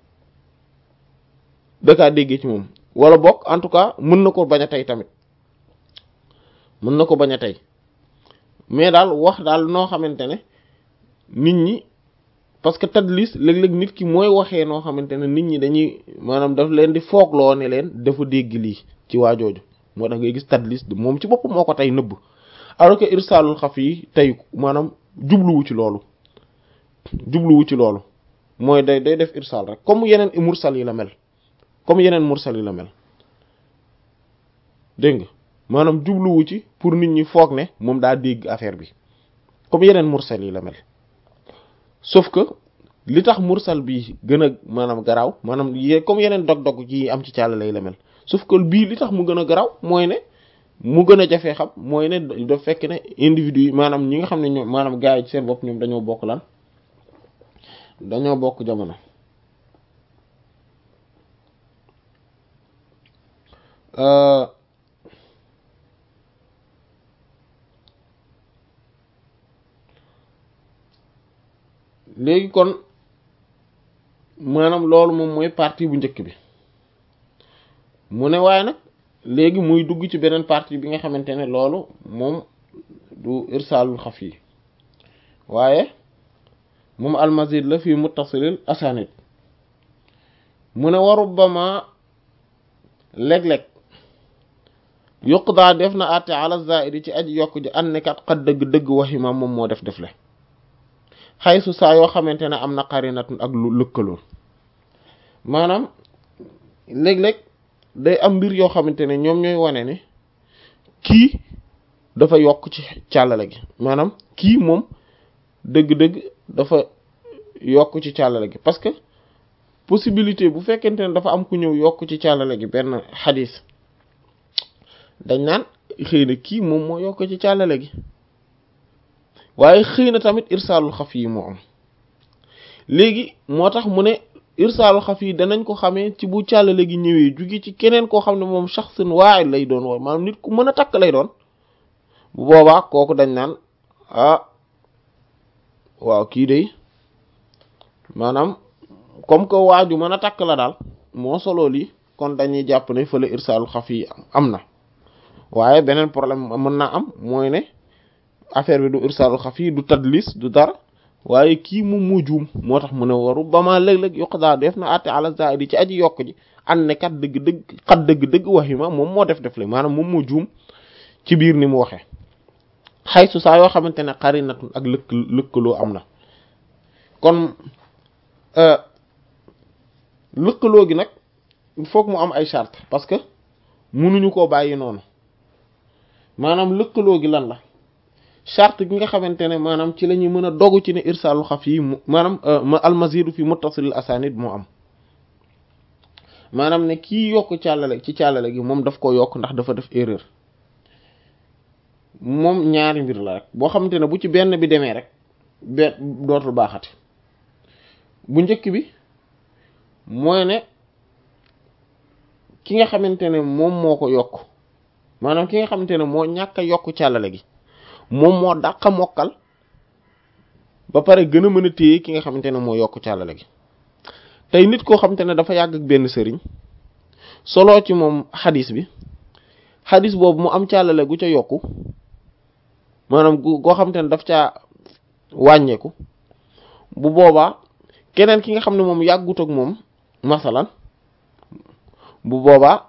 dakaa déggee ci moom wala bokk en tout cas mën na ko bañ a tey tamit mën na ko bañ a tey mais daal wax daal noo xamante ne nit ñi parce que tadlis léeg-léeg nit ki mooy waxee noo xamante ne nit ñi dañuy maanaam daf leen di foogloo ne leen dafa dégg lii ci waajooju moo tax ngay gis tadlis moom ci bopp moo ko tey nëbb alors que irsaalul xaf yi tey maanaam jubluwu ci loolu jubluwu ci loolu mooy day day def irsaal rek comme yeneen mursal yi la mel comme yeneen mursal yi la mel dégg nga maanaam jubluwu ci pour nit ñi foog ne moom daa dégg affaire bi comme yeneen mursal yi la mel sauf que li tax mursal bi gën a maanaam garaaw maanaam comme yeneen dog-dog yi am ci càll lay la mel sauf que bii li tax mu gën a garaaw mooy ne mu gën a jafee xam mooy ne da fekk ne individu yi maanaam ñi nga xam ne ñoom maanaam gars yi ci seen bopp ñoom dañoo bokk lan dañoo bokk jamono léegi kon maanaam loolu moom mooy partie bu njëkk bi mu ne waaye nag léegi muy dugg ci beneen partie bi nga xamante ne loolu moom du irsaalul xaf yi waaye moom almazid la fii muttasilil asanid mu ne wa rubbama léeg-léeg yuqdaa def na àtte ala zaidi ci aji yokk ji annekat xat dëgg-dëgg waxima moom moo def def le xaysu saa yoo xamante ne am na qarinatun ak lu lëkkaloon maanaam léeg-léeg day am mbir yoo xamante ne ñoom ñooy wane ne kii dafa yokk ci càllale gi maanaam kii moom dëgg-dëgg dafa yokk ci càllale gi parce que possibilité bu fekkente ne dafa am ku ñëw yokk ci càllale gi benn xadis dañ naan xëy na kii moom moo yokk ci càllale gi waaye xëy na tamit irsaalul xaf yi moo am léegi moo tax mu ne irsaalu xafi danañ ko xamee ci bu càllale gi ñëwee jugi ci keneen koo xam ne moom shaxsun waahid lay doon wala maanaam nit ku mën a takk lay doon bu boobaa kooku dañ naan ah waaw kii day maanaam comme que waaju mën a takk la daal moo solo lii kon dañuy jàpp ne fële irsaalu xafi am na waaye beneen problème mën naa am mooy ne affaire bi du irsaalu xafi du tadlis du dara waaye kii moom moo juum moo tax mu ne waru ba ma léeg-léeg yokk daa def na àtte ala zaidi ci aji yokk ji ànd ne kat dëgg-dëgg xat dëgg-dëgg waxima moom moo def def le maanaam moom moo juum ci biir ni mu waxee xay su saa yoo xamante ne qarinatun ak lëkk lëkkaloo am na kon lëkkaloo gi nag il faut que mu am ay charte parce que mënuñu koo bàyyi noonu maanaam lëkkaloo gi lan la charte gi nga xamante ne maanaam ci la ñuy mën a dogu ci ne irsaalu xaf yi maanaam almazidu fi muttasilil asanid moo am maanaam ne kii yokk càllale ci càllale gi moom daf ko yokk ndax dafa def erreur moom ñaari mbir la rek boo xamante ne bu ci benn bi demee rek be dootul baaxati bu njëkk bi mooy ne ki nga xamante ne moom moo ko yokk maanaam ki nga xamante ne moo ñàkk a yokk càllale gi moom moo dàq mokkal ba pare gën a mën a téye ki nga xamante ne moo yokk càllale gi tey nit koo xamante ne dafa yàgg ak benn sëriñ solo ci moom xadis bi xadis boobu mu am càllale gu ca yokku maanaam gu goo xamante ne daf caa wàññeeku bu boobaa keneen ki nga xam ne moom yàggut ak moom masalan bu boobaa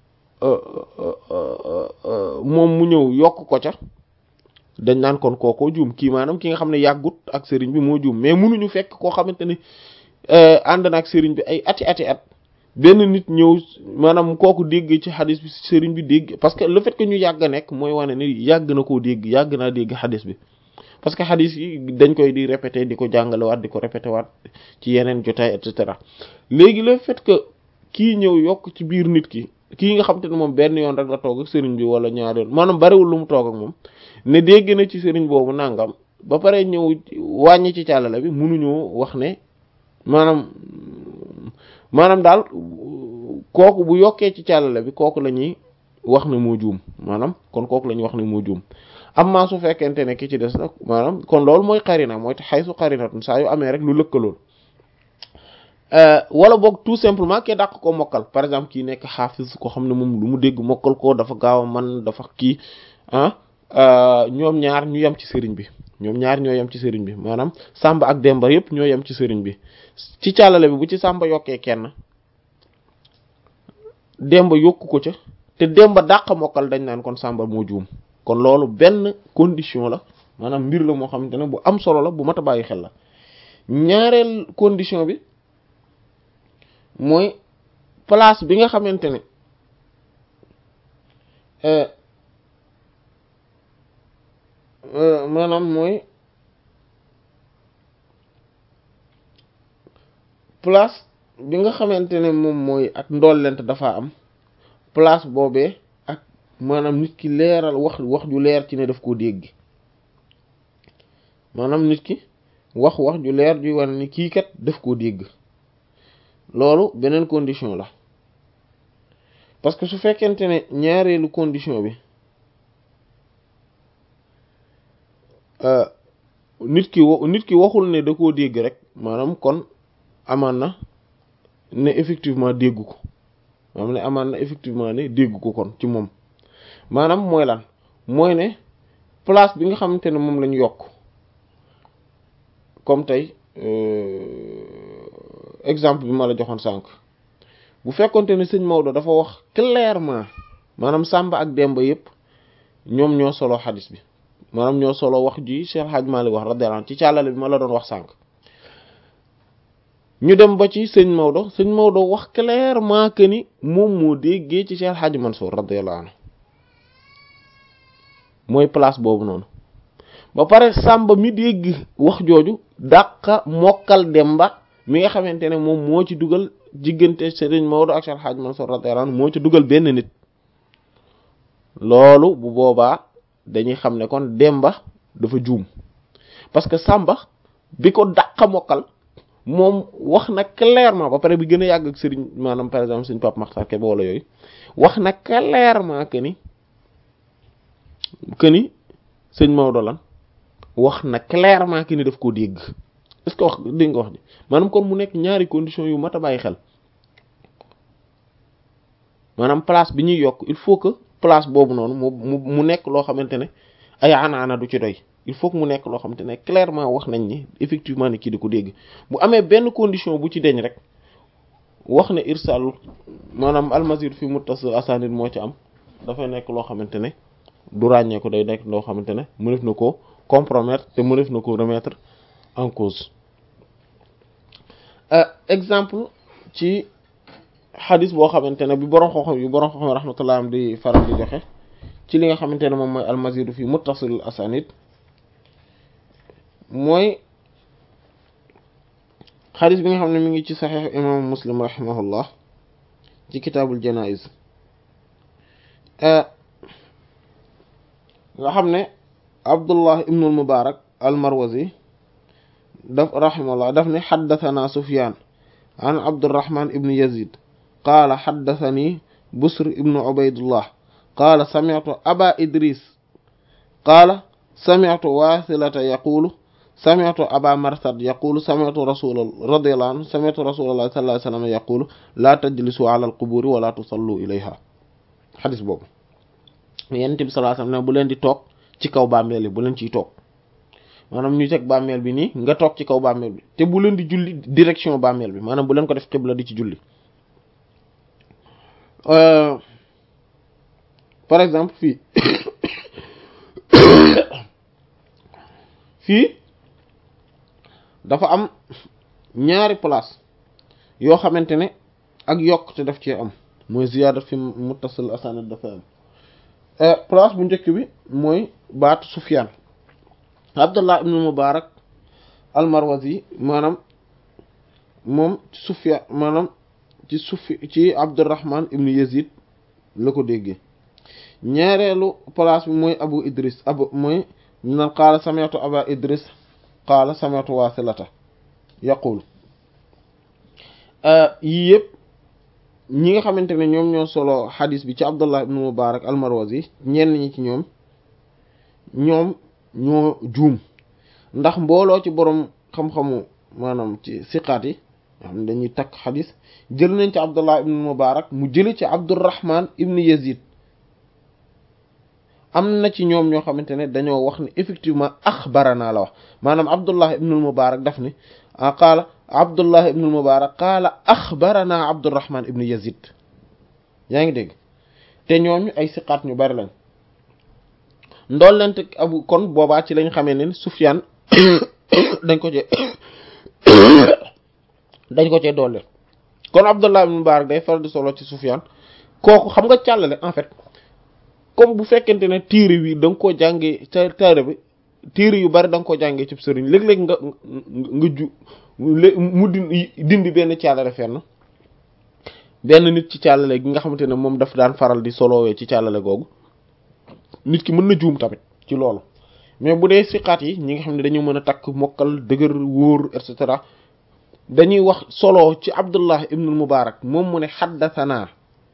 moom mu ñëw yokk ko ca dañ naan kon kookoo juum kii maanaam ki nga xam ne yàggut ak sëriñ bi moo juum mais mënuñu fekk koo xamante ne ànd na ak sëriñ bi ay ati ati at benn nit ñëw maanaam kooku dégg ci xadis bi sëriñ bi dégg parce que le fait que ñu yàgg a nekk mooy wane ni yàgg na koo dégg yàgg naa dégg xadis bi parce que xadis yi dañ koy di répéter di ko jàngale waat di ko répéter waat ci yeneen jotaay et cetera léegi le fait que kii ñëw yokk ci biir nit ki kii nga xam te ne moom benn yoon rek la toog ak sëriñ bi wala ñaari yoon maanaam bariwul lu mu toog ak moom ne dégg na ci sëriñ boobu nangam ba pare ñëw wàññi ci càllale bi mënuñoo wax ne maanaam maanaam daal kooku bu yokkee ci càllale bi kooku la ñuy wax ne moo juum maanaam kon kooku la ñuy wax ne moo juum amma su fekkente ne ki ci des nag maanaam kon loolu mooy xarina mooy te xay su xarinatun saa yu amee rek lu lëkkalool wala boog tout simplement ke dàq ko mokkal par exemple kii nekk xaafis ko xam ne moom lu mu dégg mokkal ko dafa gaaw a man dafa kii ah ñoom ñaar ñu yem ci sëriñ bi ñoom ñaar ñoo yem ci sëriñ bi maanaam Samba ak Demba yëpp ñoo yem ci sëriñ bi ci càllale bi bu ci Samba yokkee kenn Demba yokku ko ca te Demba dàq mokkal dañ naan kon Samba moo juum kon loolu benn condition la maanaam mbir la moo xamante ne bu am solo la bu mat a bàyyi xel la ñaareel condition bi mooy place bi nga xamante ne maanaam mooy place bi nga xamante ne moom mooy ak ndollent dafa am place boobee ak maanaam nit ki leeral wax wax ju leer ci ne daf koo dégg maanaam nit ki wax wax ju leer ju wane ni kii kat daf koo dégg loolu beneen condition la parce que su fekkente ne ñaareelu condition bi nit ki nit ki waxul ne da koo dégg rek maanaam kon amaan na ne effectivement dégg ko maanaam ne amaan na effectivement ne dégg ko kon ci moom maanaam mooy lan mooy ne place bi nga xamante ne moom lañ yokk comme tey exemple bi ma la joxoon sànq bu fekkonte ne sëñ Maodo dafa wax clairement maanaam Samba ak Demba yëpp ñoom ñoo solo xadis bi maanaam ñoo solo wax ji Cheikh Hadj Malick wax radiyallahu anhu ci càllale bi ma la doon wax sànq ñu dem ba ci sëñ Maodo sëñ Maodo wax clairement que ni moom moo déggee ci Cheikh Hadj Mansour radiyallahu anhu mooy place boobu noonu ba pare Samba mi dégg wax jooju dàqa mokkal Demba mi nga xamante ne moom moo ci dugal diggante Serigne Maodo ak Cheikh Hadj Mansour radiyallahu anhu moo ci dugal benn nit loolu bu boobaa dañuy xam ne kon Demba dafa juum parce que Samba bi ko dàqa mokkal moom wax na clairement ba pare bi gën a yàgg ak sëriñ maanaam par exemple sëriñ Pape Makhtar Kébé wala yooyu wax na clairement que ni que ni sëñ Maodo lan wax na clairement que ni daf koo dégg est-ce que wax dégg nga wax ji maanaam kon mu nekk ñaari conditions yu mat a bàyyi xel maanaam place bi ñuy yokk il faut que place boobu noonu mu mu mu nekk loo xamante ne ay anaana du ci doy il faut que mu nekk loo xamante ne clairement wax nañ ni effectivement ni kii di ko dégg bu amee benn condition bu ci deñ rek wax ne irsal maanaam almazid fi muttasil asanid moo ci am dafay nekk loo xamante ne du ràññee ko day nekk loo xamante ne mënef na ko compromettre te mënef na ko remettre en cause exemple ci xadis boo xamante ne bi borom xoxom yu borom xoxom rahmatullah am di faral di joxe ci li nga xamante ne moom mooy almazidu fi muttasil asanid mooy xadis bi nga xam ne mi ngi ci saxiix imam muslim rahimahullah ci kitaabul janaiz nga xam ne abdullah ibnu al mubarak al marwazi daf rahimahullah daf ne xaddathana sufyan an abdurrahman ibnu yazid qaala xaddathani busr ibnu ubaydullah qaala sami'tu aba idris qaala sami'tu waasilata yaqulu sami'tu aba marsad yaqulu sami'tu rasul radiyallahu anhu sami'tu rasulullah sallallahu alayhi wasallam yaqulu la tajlisu ala alquburi wa la tusallu ilayha xadis boobu yonent bi sallallahu alayhi wasallam ne bu leen di toog ci kaw bàmmeel yi bu leen ciy toog maanaam ñu teg bàmmeel bi nii nga toog ci kaw bàmmeel bi te bu leen di julli direction bàmmeel bi maanaam bu leen ko def xibla di ci julli par exemple fii fii dafa am ñaari place yoo xamante ne ak yokk te daf cee am mooy ziyaada fi muttasil asanid dafa am place bu njëkk bi mooy baatu Sufyaan Abdullah ibn Mubarak al-Marwazi maanaam moom ci Sufyaan maanaam ci sufi ci Abdurrahman ibn Yazid la ko déggee ñaareelu place bi mooy Abu Idris abu mooy ñu naan qaala sami'tu Aba Idris qaala sami'tu Waasilata yaqul yii yëpp ñi nga xamante ne ñoom ñoo solo xadis bi ci Abdullah ibn Mubarak al-Marwazi ñenn ñi ci ñoom ñoom ñoo juum ndax mbooloo ci borom xam-xamu maanaam ci siqaat yi nga xam ne dañuy takk xadis jël nañ ci Abdullah ibn Mubarak mu jële ci Abdurrahman ibn Yazid am na ci ñoom ñoo xamante ne dañoo wax ne effectivement axbarana la wax maanaam Abdullah ibn Mubarak daf ni qaala Abdullah ibn Mubarak qaala axbarana Abdurrahman ibn Yazid yaa ngi dégg te ñooñu ay siqaat ñu bari lañ ndollente abu kon boobaa ci lañ xamee ne Sufyaan dañ ko ci dañ ko cee doole kon Abdullah ibn Mubarak day faral di solo ci Sufyaan kooku xam nga càllale en fait comme bu fekkente ne téere wi da nga koo jàngee ca téere bi téere yu bari da nga koo jàngee ci sëriñ léeg-léeg nga nga ju mu dindi dindi benn càllale fenn benn nit ci càllale gi nga xamante ne moom daf daan faral di solowee ci càllale googu nit ki mën na juum tamit ci loolu mais bu dee siqaat yi ñi nga xam ne dañu mën a takk mokkal dëgër wóor et cetera dañuy wax solo ci Abdullah ibn Mubarak moom mu ne xaddathana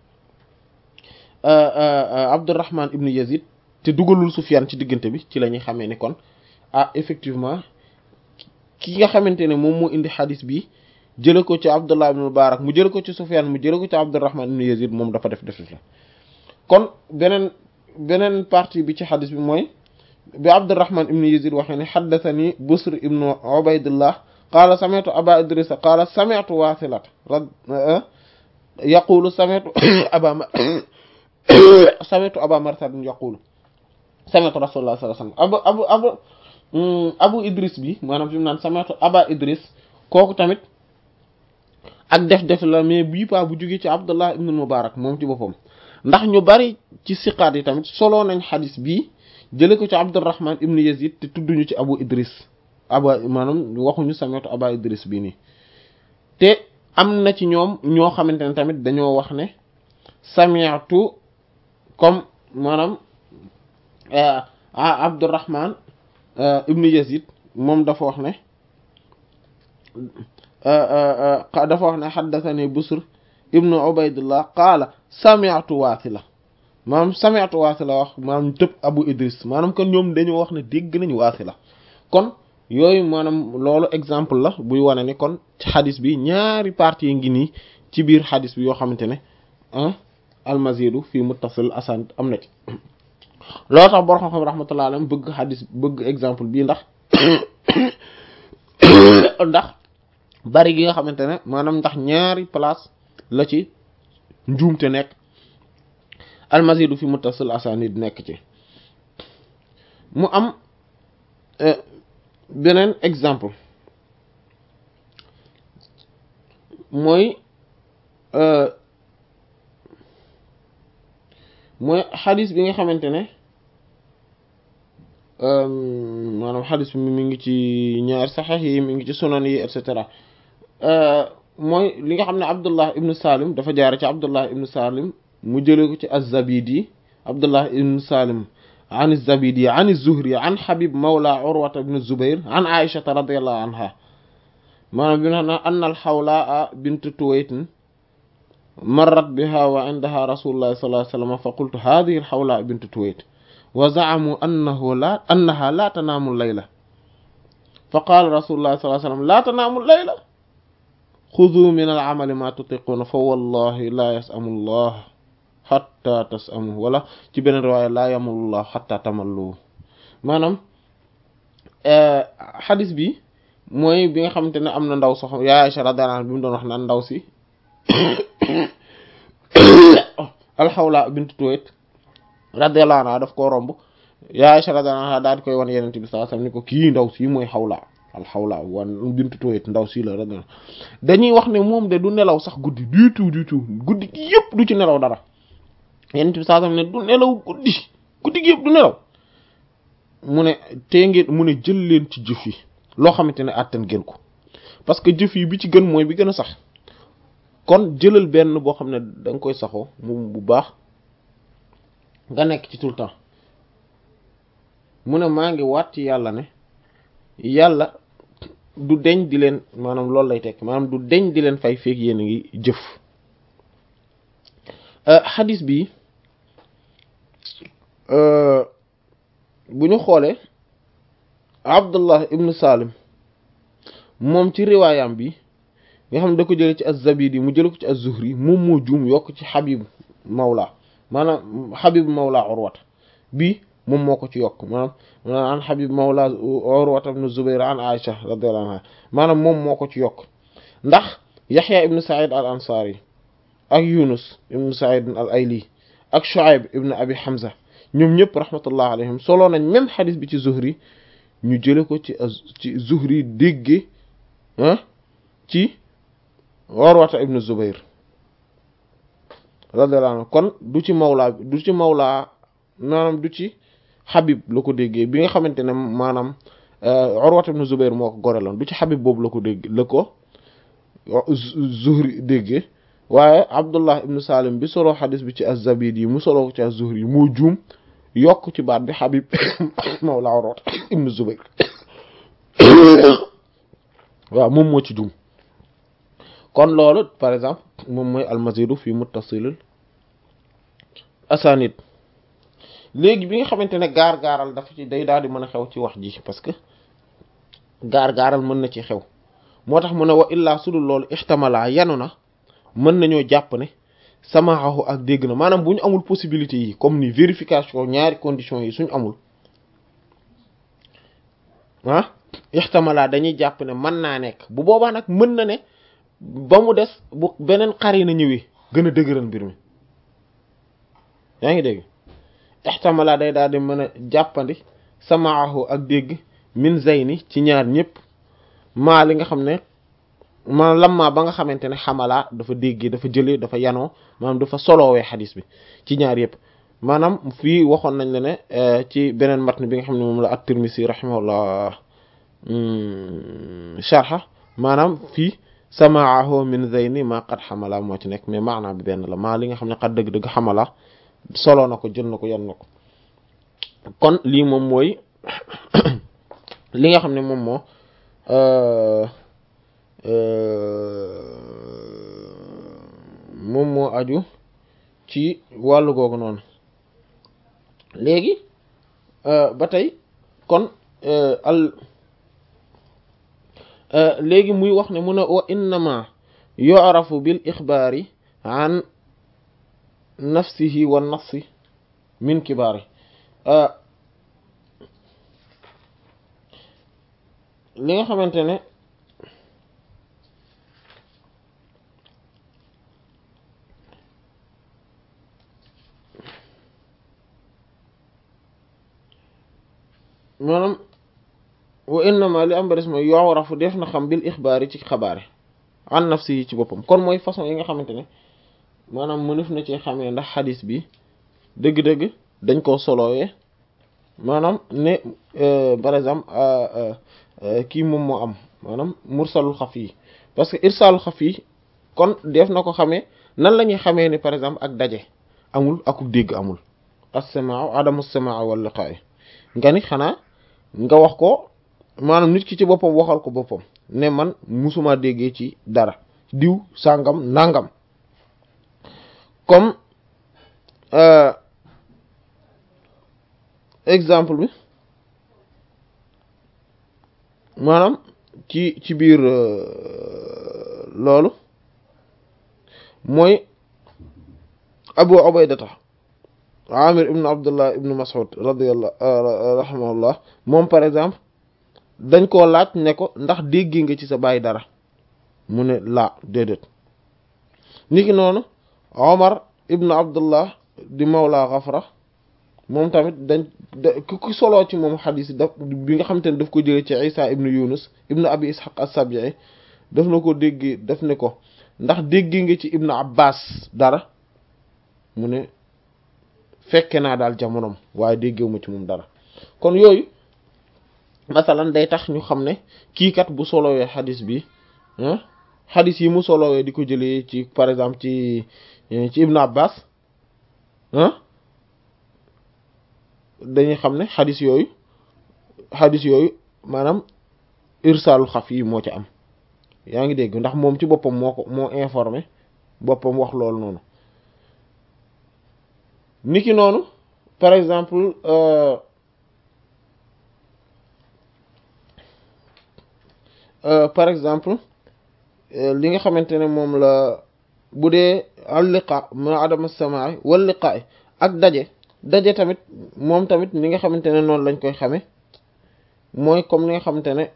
Abdurrahman ibn Yazid te dugalul Sufyan ci diggante bi ci la ñuy xamee ni kon ah effectivement ki nga xamante ne moom moo indi xadis bi jële ko ci Abdullah ibn Mubarak mu jële ko ci Sufyan mu jële ko ci Abdurrahman ibn Yazid moom dafa def def la kon beneen beneen partie bi ci xadis bi mooy bi Abdurrahman ibn Yazid waxee ne xaddathani Busr ibn Ubaydullah qaala sami'tu Aba Idris qaala sami'tu Waasilata yaqulu sami'tu aba sami'tu Aba Marsad yaqulu sami'tu Rasulullah sallallahu alayhi wasallam abu abu abu abu Idris bi maanaam fi mu naan sami'tu Aba Idris kooku tamit ak def-def la mais bii pa bu jógee ci Abdullah ibn Mubarak moom ci boppam ndax ñu bari ci siqaat yi tamit solo nañ xadis bii jële ko ci Abdurrahman ibn Yazid te tudduñu ci Abu Idris aba maanaam waxuñu sami'tu Aba Idris bii nii te am na ci ñoom ñoo xamante ne tamit dañoo wax ne sami'tu comme maanaam Abdurrahman ibn Yazid moom dafa wax ne dafa wax ne haddathani Busr ibnu Ubaydillah qaala sami'tu Waasila maanaam sami'tu Waasila wax maanaam tëb Abu Idris maanaam kon ñoom dañoo wax ne dégg nañu Waasila kon yooyu maanaam loolu exemple la buy wane ni kon ci xadis bi ñaari parties ngi nii ci biir xadis bi yoo xamante ne almazidu fii muttasil asanid am na ci loolu tax bor xam-xam rahmatullahi alayhi bëgg xadis bëgg exemple bii ndax ndax bari gi nga xamante ne maanaam ndax ñaari place la ci njuumte nekk almazidu fi muttasil asanid nekk ci mu am beneen exemple mooy mooy xadis bi nga xamante ne maanaam xadis bi mi ngi ci ñaari saxiix yi mi ngi ci sunan yi et cetera mooy li nga xam ne Abdullah ibn Salim dafa jaare ci Abdullah ibn Salim mu jëlee ko ci az-Zabidi Abdullah ibn Salim an az-Zabidi an az-Zuhri an Habib mawla Urwa ibn Zubayr an Aisha radiyallahu anha maanaam bi na anna al-Hawla bint Tuwayt marrat biha wa indaha rasulullah sallallahu alayhi wasallam fa qultu hadhihi al-Hawla bint Tuwayt wa za'amu annahu la annaha la tanamu al-layla fa qala rasulullah sallallahu alayhi wasallam la tanamu al-layla khudhu min al-'amali ma tutiquna fa wallahi la yas'amu Allah hatta tasamu wala ci beneen riwaaya la yamullah hatta tamallu maanaam xadis bi mooy bi nga xamante ne am na ndaw sox ya Aisha radhiyallahu anha bi mu doon wax naan ndaw si al-Hawla bint Tuwayt radhiyallahu anha daf koo romb ya Aisha radhiyallahu anha daal di koy wan Yonent bi sallallahu alayhi wasallam ni ko kii ndaw si mooy Hawla al-Hawla wan bint Tuwayt ndaw si la radhiyallahu dañuy wax ne moom de du nelaw sax guddi du tout du tout guddi gi yëpp du ci nelaw dara Yonent bi sallallahu alayhi wasallam ne du nelaw guddi guddi gi yëpp du nelaw mu ne tee ngeen mu ne jël leen ci jëf yi loo xamante ne àttan ngeen ko parce que jëf yi bi ci gën mooy bi gën a sax kon jëlal benn boo xam ne da nga koy saxoo mu bu baax nga nekk ci tout le temps mu ne maa ngi waat ci yàlla ne yàlla du deñ di leen maanaam loolu lay tekk maanaam du deñ di leen fay feek yéen a ngi jëf xadis bi bu ñu xoolee Abdullah ibn Salim moom ci riwaayam bi nga xam ne da ko jëlee ci az-Zabidi mu jële ko ci az-Zuhri moom moo juum yokk ci Habib Mawla maanaam Habib Mawla Urwata bi moom moo ko ci yokk maanaam an Habib Mawla Urwata ibn Zubayr an Aisha radiyallahu anha maanaam moom moo ko ci yokk ndax Yahya ibn Sa'id al-Ansari ak Yunus ibn Sa'id al-Ayli ak Shu'ayb ibn Abi Hamza ñoom ñëpp rahmatullah alayhim solo nañ même xadis bi ci Zuhri ñu jële ko ci ci Zuhri dégge ah ci Urwata ibn Zubayr radiyallahu anhu kon du ci mawla du ci mawla maanaam du ci Habib la ko déggee bi nga xamante ne maanaam Urwata ibn Zubayr moo ko goreloon du ci Habib boobu la ko dégg la ko Zuhri déggee waaye Abdullah ibn Salim bi solo xadis bi ci az-Zabidi mu solo ko ci az-Zuhri moo juum yokk ci baat bi Habib mawla Urwata ibn Zubayr waaw moom moo ci juum kon loolu par exemple moom mooy almazidu fi muttasilil asanid léegi bi nga xamante ne gaar-gaaral dafa ci day daal di mën a xew ci wax ji parce que gaar-gaaral mën na ci xew moo tax mu ne wa illaa sudul loolu ixtamala yanu na mën nañoo jàpp ne samaahu ak dégg na maanaam bu ñu amul possibilité yi comme ni vérification ñaari conditions yi suñ amul ah ixtamala dañuy jàpp ne mën naa nekk bu boobaa nag mën na ne ba mu des bu beneen xari na ñëwee gën a dëgëral mbir mi yaa ngi dégg ixtamala day daal di mën a jàppandi samaahu ak dégg min zayni ci ñaar ñëpp maa li nga xam ne ma lamma ba nga xamante ne xamalaa dafa déggee dafa jëlee dafa yanoo maanaam dafa solowee xadis bi ci ñaar yëpp maanaam fii waxoon nañ la ne ci beneen matn bi nga xam ne moom la at-Tirmisi rahimahullah sharha maanaam fii samaahu min zayni ma qad xamala moo ci nekk mais maanaa bi benn la maa li nga xam ne qad dëgg-dëgg xamala solo na ko jël na ko yan na ko kon lii moom mooy li nga xam ne moom moo aju ci wàllu googu noonu léegi ba tey kon al léegi muy wax ne mun a wa innama yu'rafu bil ixbaari an nafsihi wa nafsi min kibaari li nga xamante ne maanaam wa innama li am ba des mooy yu'rafu def na xam bil ixbaar yi ci xabaare an nafsi yi ci boppam kon mooy façon yi nga xamante ne maanaam mënef na ci xamee ndax xadis bi dëgg-dëgg dañ koo solowee maanaam ne par exemple kii moom moo am maanaam mursalul xafi parce que irsalul xafi kon def na ko xamee nan la ñuy xamee ni par exemple ak daje amul akuk dégg amul as-sama'u adamu as-sama'u wal liqa'i nga ni xanaa nga wax ko maanaam nit ki ci boppam waxal ko boppam ne man musuma déggee ci dara diw sàngam nangam comme exemple bi maanaam ci ci biir loolu mooy Abu Ubaydata Amir ibn Abdullah ibn Mas'ud radiyallahu rahimahullah moom par exemple dañ koo laaj ne ko ndax dégg nga ci sa baay dara mu ne laa déedéet niki noonu Omar ibn Abdullah di mawla Ghafra moom tamit dañ ku soloo ci moom xadis daf bi nga xamante ne daf ko jëlee ci Isa ibn Yunus ibn Abi Ishaq as-Sabi'i daf na ko dégg daf ne ko ndax dégg nga ci Ibn Abbas dara mu ne fekke naa daal jamonoom waaye déggewuma ci moom dara kon yooyu masalan day tax ñu xam ne kii kat bu solowee xadis bi xadis yi mu solowee di ko jëlee ci par exemple ci ci Ibn Abbas dañuy xam ne xadis yooyu xadis yooyu maanaam irsaalul xaf yi moo ci am yaa ngi dégg ndax moom ci boppam moo ko moo informé boppam wax loolu noonu niki noonu par exemple euh, euh, par exemple li nga xamante ne moom la bu dee al liqa ma adama samaa'i wal liqaa'i ak daje daje tamit moom tamit li nga xamante ne noonu lañ koy xame mooy comme li nga xamante ne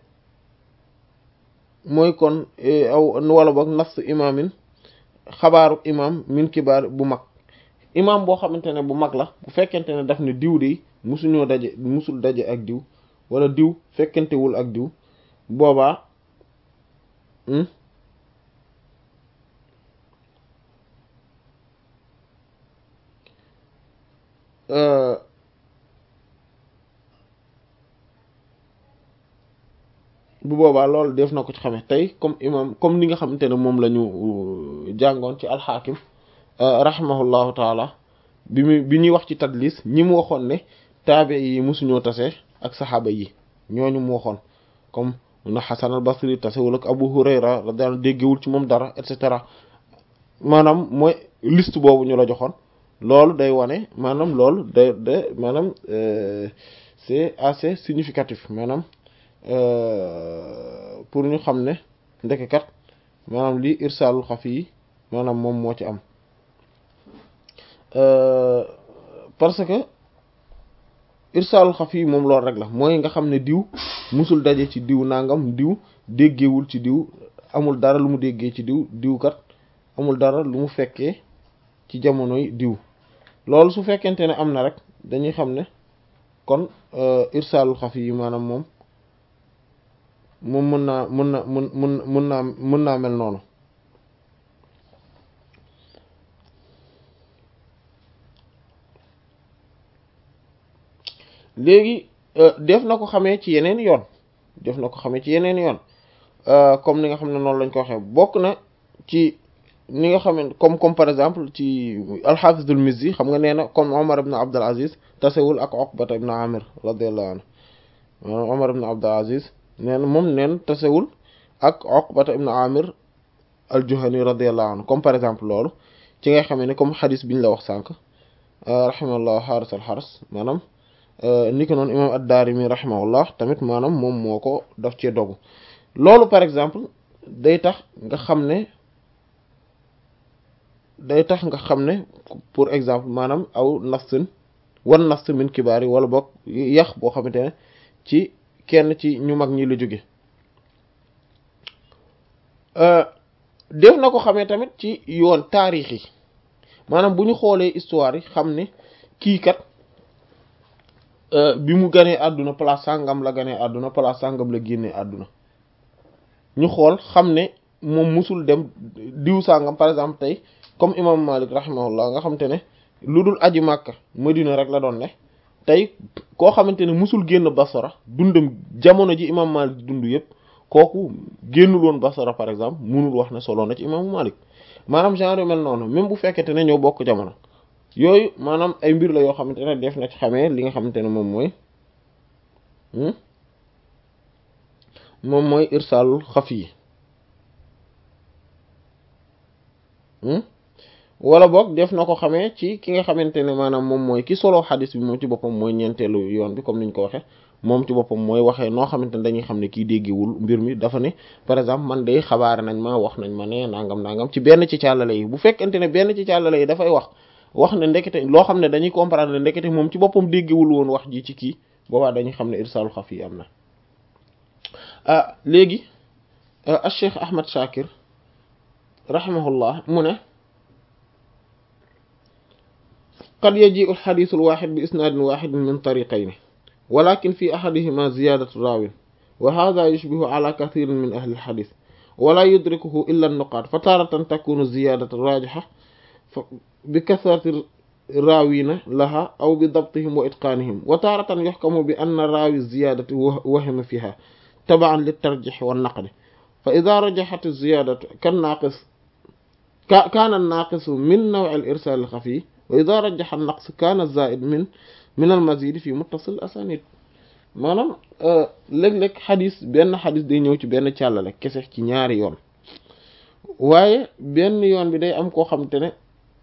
mooy kon aw wala boog nafs imaamin xabaaru imaam min kibaar bu mag imaam boo xamante ne bu mag la bu fekkente ne daf ne diw de musuñoo daje musul daje ak diw wala diw fekkentewul ak diw boobaa bu boobaa loolu def na ko ci xame tey comme imam comme ni nga xamante ne moom la ñu jàngoon ci alxaakim rahimahullahu taala bi mu bi ñuy wax ci tadlis ñi mu waxoon ne taabe yi mosuñoo tase ak saxaaba yi ñooñu mu waxoon comme na Xasan al Basri tasewul ak Abu Hurayra radiyallahu anhu déggewul ci moom dara et cetera maanaam mooy liste boobu ñu la joxoon loolu day wane maanaam loolu day day maanaam c'est assez significatif maanaam pour ñu xam ne ndekekat maanaam lii irsaalul xafi yi maanaam moom moo ci am parce que irsaalul xafi yi moom loolu rek la mooy nga xam ne diw musul daje ci diw nangam diw déggewul ci diw amul dara lu mu déggee ci diw diw kat amul dara lu mu fekkee ci jamonoy diw loolu su fekkente ne am na rek dañuy xam ne kon irsaalul xafi yi maanaam moom moom mën naa mën na mën mën mën naa mën naa mel noonu léegi def na ko xamee ci yeneen yoon def na ko xamee ci yeneen yoon comme ni nga xam ne noonu lañ ko waxee bokk na ci ni nga xam ne comme comme par exemple ci al-Hafiz al-Mizzi xam nga nee na comme Omar ibn Abdul Aziz tasewul ak Uqbata ibn Amir radiyallahu anhu Omar ibn Abdul Aziz nee na moom neen tasewul ak Uqbata ibn Amir al-Juhani radiyallahu anhu comme par exemple loolu ci nga xamee ne comme xadis biñ la wax sànq rahimahullah xaaris al xaras maanaam ni ko noonu imam ad-Daarimi rahimahullah tamit maanaam moom moo ko daf cee dogu loolu par exemple day tax nga xam ne day tax nga xam ne pour exemple maanaam aw nafsin wan nafs min kibaar yi wala boog yax boo xamante ne ci kenn ci ñu mag ñi la jóge def na ko xamee tamit ci yoon taarix yi maanaam bu ñu xoolee histoire yi xam ne kii kat bi mu ganee àdduna place sàngam la ganee àdduna place sàngam la génnee àdduna ñu xool xam ne moom musul dem diw sàngam par exemple tey comme imam Malik rahimahullah nga xamante ne lu dul aji Màkka Madina rek la doon ne tey koo xamante ne musul génn Basra dundam jamono ji imam Malik dund yëpp kooku génnul woon Basra par exemple munul wax ne solo na ci imam Malik maanaam genre mel noonu même bu fekkente ne ñoo bokk jamono yooyu maanaam ay mbir la yoo xamante ne def na ci xamee li nga xamante ne moom mooy moom mooy irsaalul xafi yi wala boog def na ko xamee ci ki nga xamante ne maanaam moom mooy ki solo xadis bi moom ci boppam mooy ñeenteelu yoon bi comme niñ ko waxee moom ci boppam mooy waxee noo xamante ne dañuy xam ne kii déggewul mbir mi dafa ne par exemple man de xabaare nañ ma wax nañ ma ne nangam nangam ci benn ci càllale yi bu fekkente ne benn ci càllale yi dafay wax wax ne ndekete loo xam ne dañuy comprendre ne ndekete moom ci boppam déggewul woon wax ji ci kii boobaa dañuy xam ne irsaalu xafi yi am na ah léegi al Cheikh Ahmad Shakir rahimahullah mu ne qad yaji'u al-hadith al-wahid bi isnad wahid min tariqayn walakin fi ahadihima ziyadatu rawin wa hadha yushbihu ala kathir min ahli al-hadith wa la yudrikuhu illa an-nuqat fa taratan takunu ziyadatu rajiha bi kathrati rawina laha aw bi dabtihim wa itqanihim wa taratan yuhkamu bi anna rawi ziyadati wahima fiha tab'an lit-tarjih wan-naqd fa idha rajahat az-ziyadatu kan-naqis kana an-naqis min naw' al-irsal al-khafi wa idha rajjaha an-naqs kana az-za'id min min al-mazid fi muttasil asanid maanaam léeg-léeg xadis benn xadis day ñëw ci benn càllale kese ci ñaari yoon waaye benn yoon bi day am koo xamante ne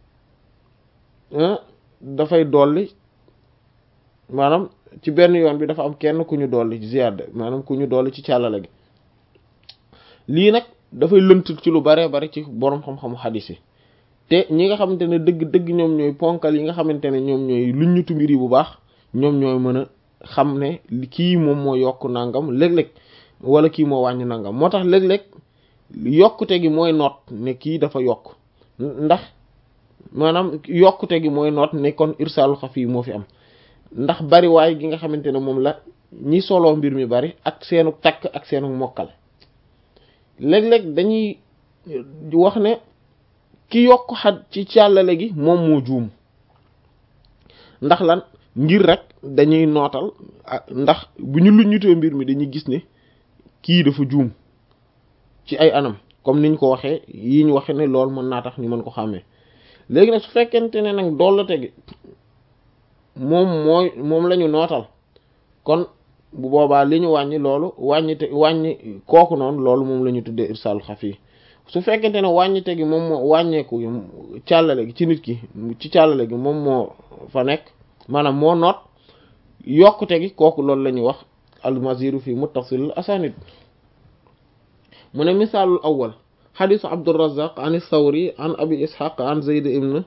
dafay dolli maanaam ci benn yoon bi dafa am kenn ku ñu dolli ziyaada maanaam ku ñu dolli ci càllale gi lii nag dafay lënt ci lu bare bare ci boroom xam-xamu xadis yi te ñi nga xamante ne dëgg dëgg ñoom ñooy ponkal yi nga xamante ne ñoom ñooy luñ ñutu mbir yi bu baax ñoom ñooy mën a xam ne kii moom moo yokk nangam léeg-léeg wala kii moo wàññi nangam moo tax léeg-léeg yokkute gi mooy noot ne kii dafa yokk ndax maanaam yokkute gi mooy noot ne kon irsaalu xafi moo fi am ndax bari waay gi nga xamante ne moom la ñi soloo mbir mi bari ak seenu takk ak seenu mokkal léeg-léeg dañuy wax ne ki yokk xad ci càllale gi moom moo juum ndax lan ngir rek dañuy nootal ndax bu ñu luññutee mbir mi dañuy gis ne kii dafa juum ci ay anam comme niñ ko waxee yi ñu waxe ne loolu mën naa tax ñu mën ko xàmmee léegi nag su fekkente ne nag dollate gi moom mooy moom la ñu nootal kon bu boobaa li ñu wàññi loolu wàññi te wàññi kooku noonu loolu moom la ñu tuddee irsaalu xafi su fekkente ne wàññite gi moom moo wàññeeku càllale gi ci nit ki ci càllale gi moom moo fa nekk maanaam moo noot yokkute gi kooku loolu la ñuy wax al-maziru fi muttasil asanid mu ne misaalul awwal xadisu Abdurrazzaq an as-Sawri an abi ishaq an Zayd ibn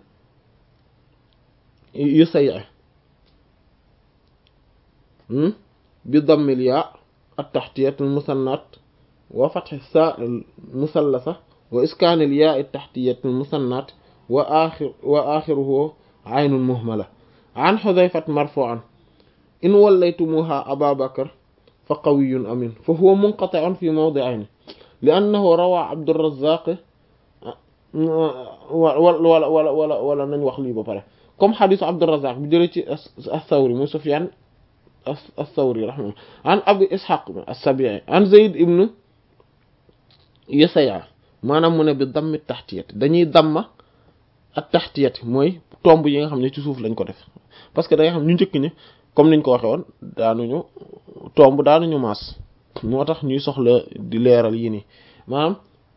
Yusay' bi dammil yaa at-tahtiyat al-musannat wa fathi as-saa al-musallasa wa iskaanil yaa at-tahtiyat al-musannat wa aaxir wa aaxiruhu aynun muhmala an Hudhayfat marfu'an in wallaytumuha Aba Bakr fa qawiyyun amin fa huwa munqati'un fi mawdi'ayn li'annahu rawaa Abdurrazzaq wala wala wala wala nañ wax lii ba pare comme xadisu Abdurrazzaq bi jëlee ci as-Sawri mu Sufyaan as-Sawri rahimahullah an Abi Ishaq as-Sabi'i an Zayd ibn Yusay' maanaam mu ne bi dammi tahtiyat dañuy damma ak tahtiyat mooy tomb yi nga xam ne ci suuf lañ ko def parce que da nga xam ñu njëkk ñi comme niñ ko waxe woon daanuñu tomb daanuñu maas moo tax ñuy soxla di leeral yi nii maanaam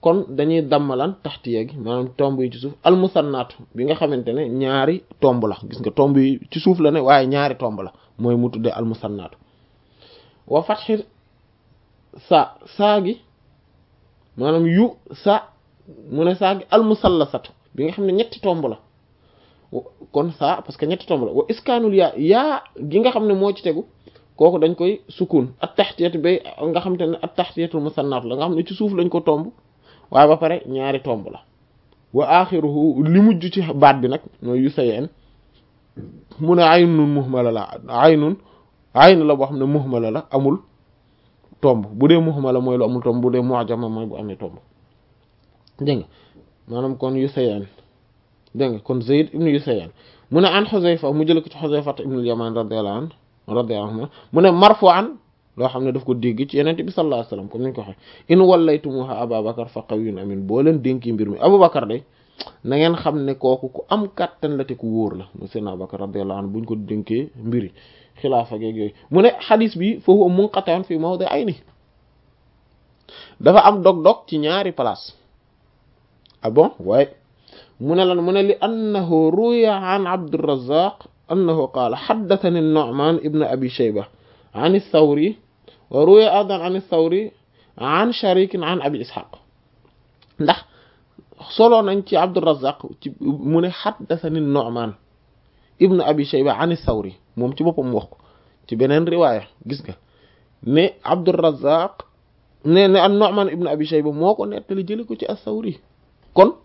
kon dañuy dammalan taxtiya gi maanaam tomb yi ci suuf al musannaatu bi nga xamante ne ñaari tomb la gis nga tomb yi ci suuf la ne waaye ñaari tomb la mooy mu tuddee al musannaatu wa fathir sa saa gi maanaam yu sa mu ne saa gi al musallasatu bi nga xam ne ñetti tomb la kon saa parce que ñetti tomb la wa iskaanul yaa yaa gi nga xam ne moo ci tegu kooku dañ koy sukun at taxtiyatu bay nga xam te ne at taxtiyatul musannaatu la nga xam ne ci suuf lañ ko tomb waaye ba pare ñaari tomb la wa axiruhu li mujj ci baat bi nag mooy yu sayeen mu ne aynun muhmala la aynun ayn la boo xam ne muhmala la amul tomb bu dee muhmala mooy lu amul tomb bu dee mu'jama mooy bu amee tomb dégg nga maanaam kon yu sayeen dégg nga kon Zayd ibn Yusayan mu ne an Xuzayfa mu jël ko ci Xuzayfa ibn al-Yaman radiyallahu anhu radiyallahu anhu mu ne marfu'an loo xam ne daf ko dégg ci Yonent bi sallallahu alayhi wasallam comme ni ñu ko waxee in wallaytumuha Abubakar fa qawiyyun amin boo leen dénki mbir mi Abubakar de na ngeen xam ne kooku ku am kàttan la te ku wóor la mu Seydina Abubakar radiyallahu anhu buñ ko dénkee mbiri xilaafa geeg yooyu mu ne xadis bi fa huwa munqati'un fi mawdi'ayni dafa am dog-dog ci ñaari place ah bon waaye mu ne lan mu ne li annahu ruya an Abdurrazzaq annahu qaala haddathani Nu'man ibn Abi Shayba an ath-Thawri wa ruya aidan an ath-Thawri an Sharik an Abi Ishaq ndax solo nañ ci Abdurrazzaq ci mu ne haddathani Nu'man ibn Abi Shayba an ath-Thawri moom ci boppam wax ko ci beneen riwaaya gis nga ne Abdurrazzaq ne ne an Nu'man ibn Abi Shayba moo ko nettali jëli ko ci ath-Thawri kon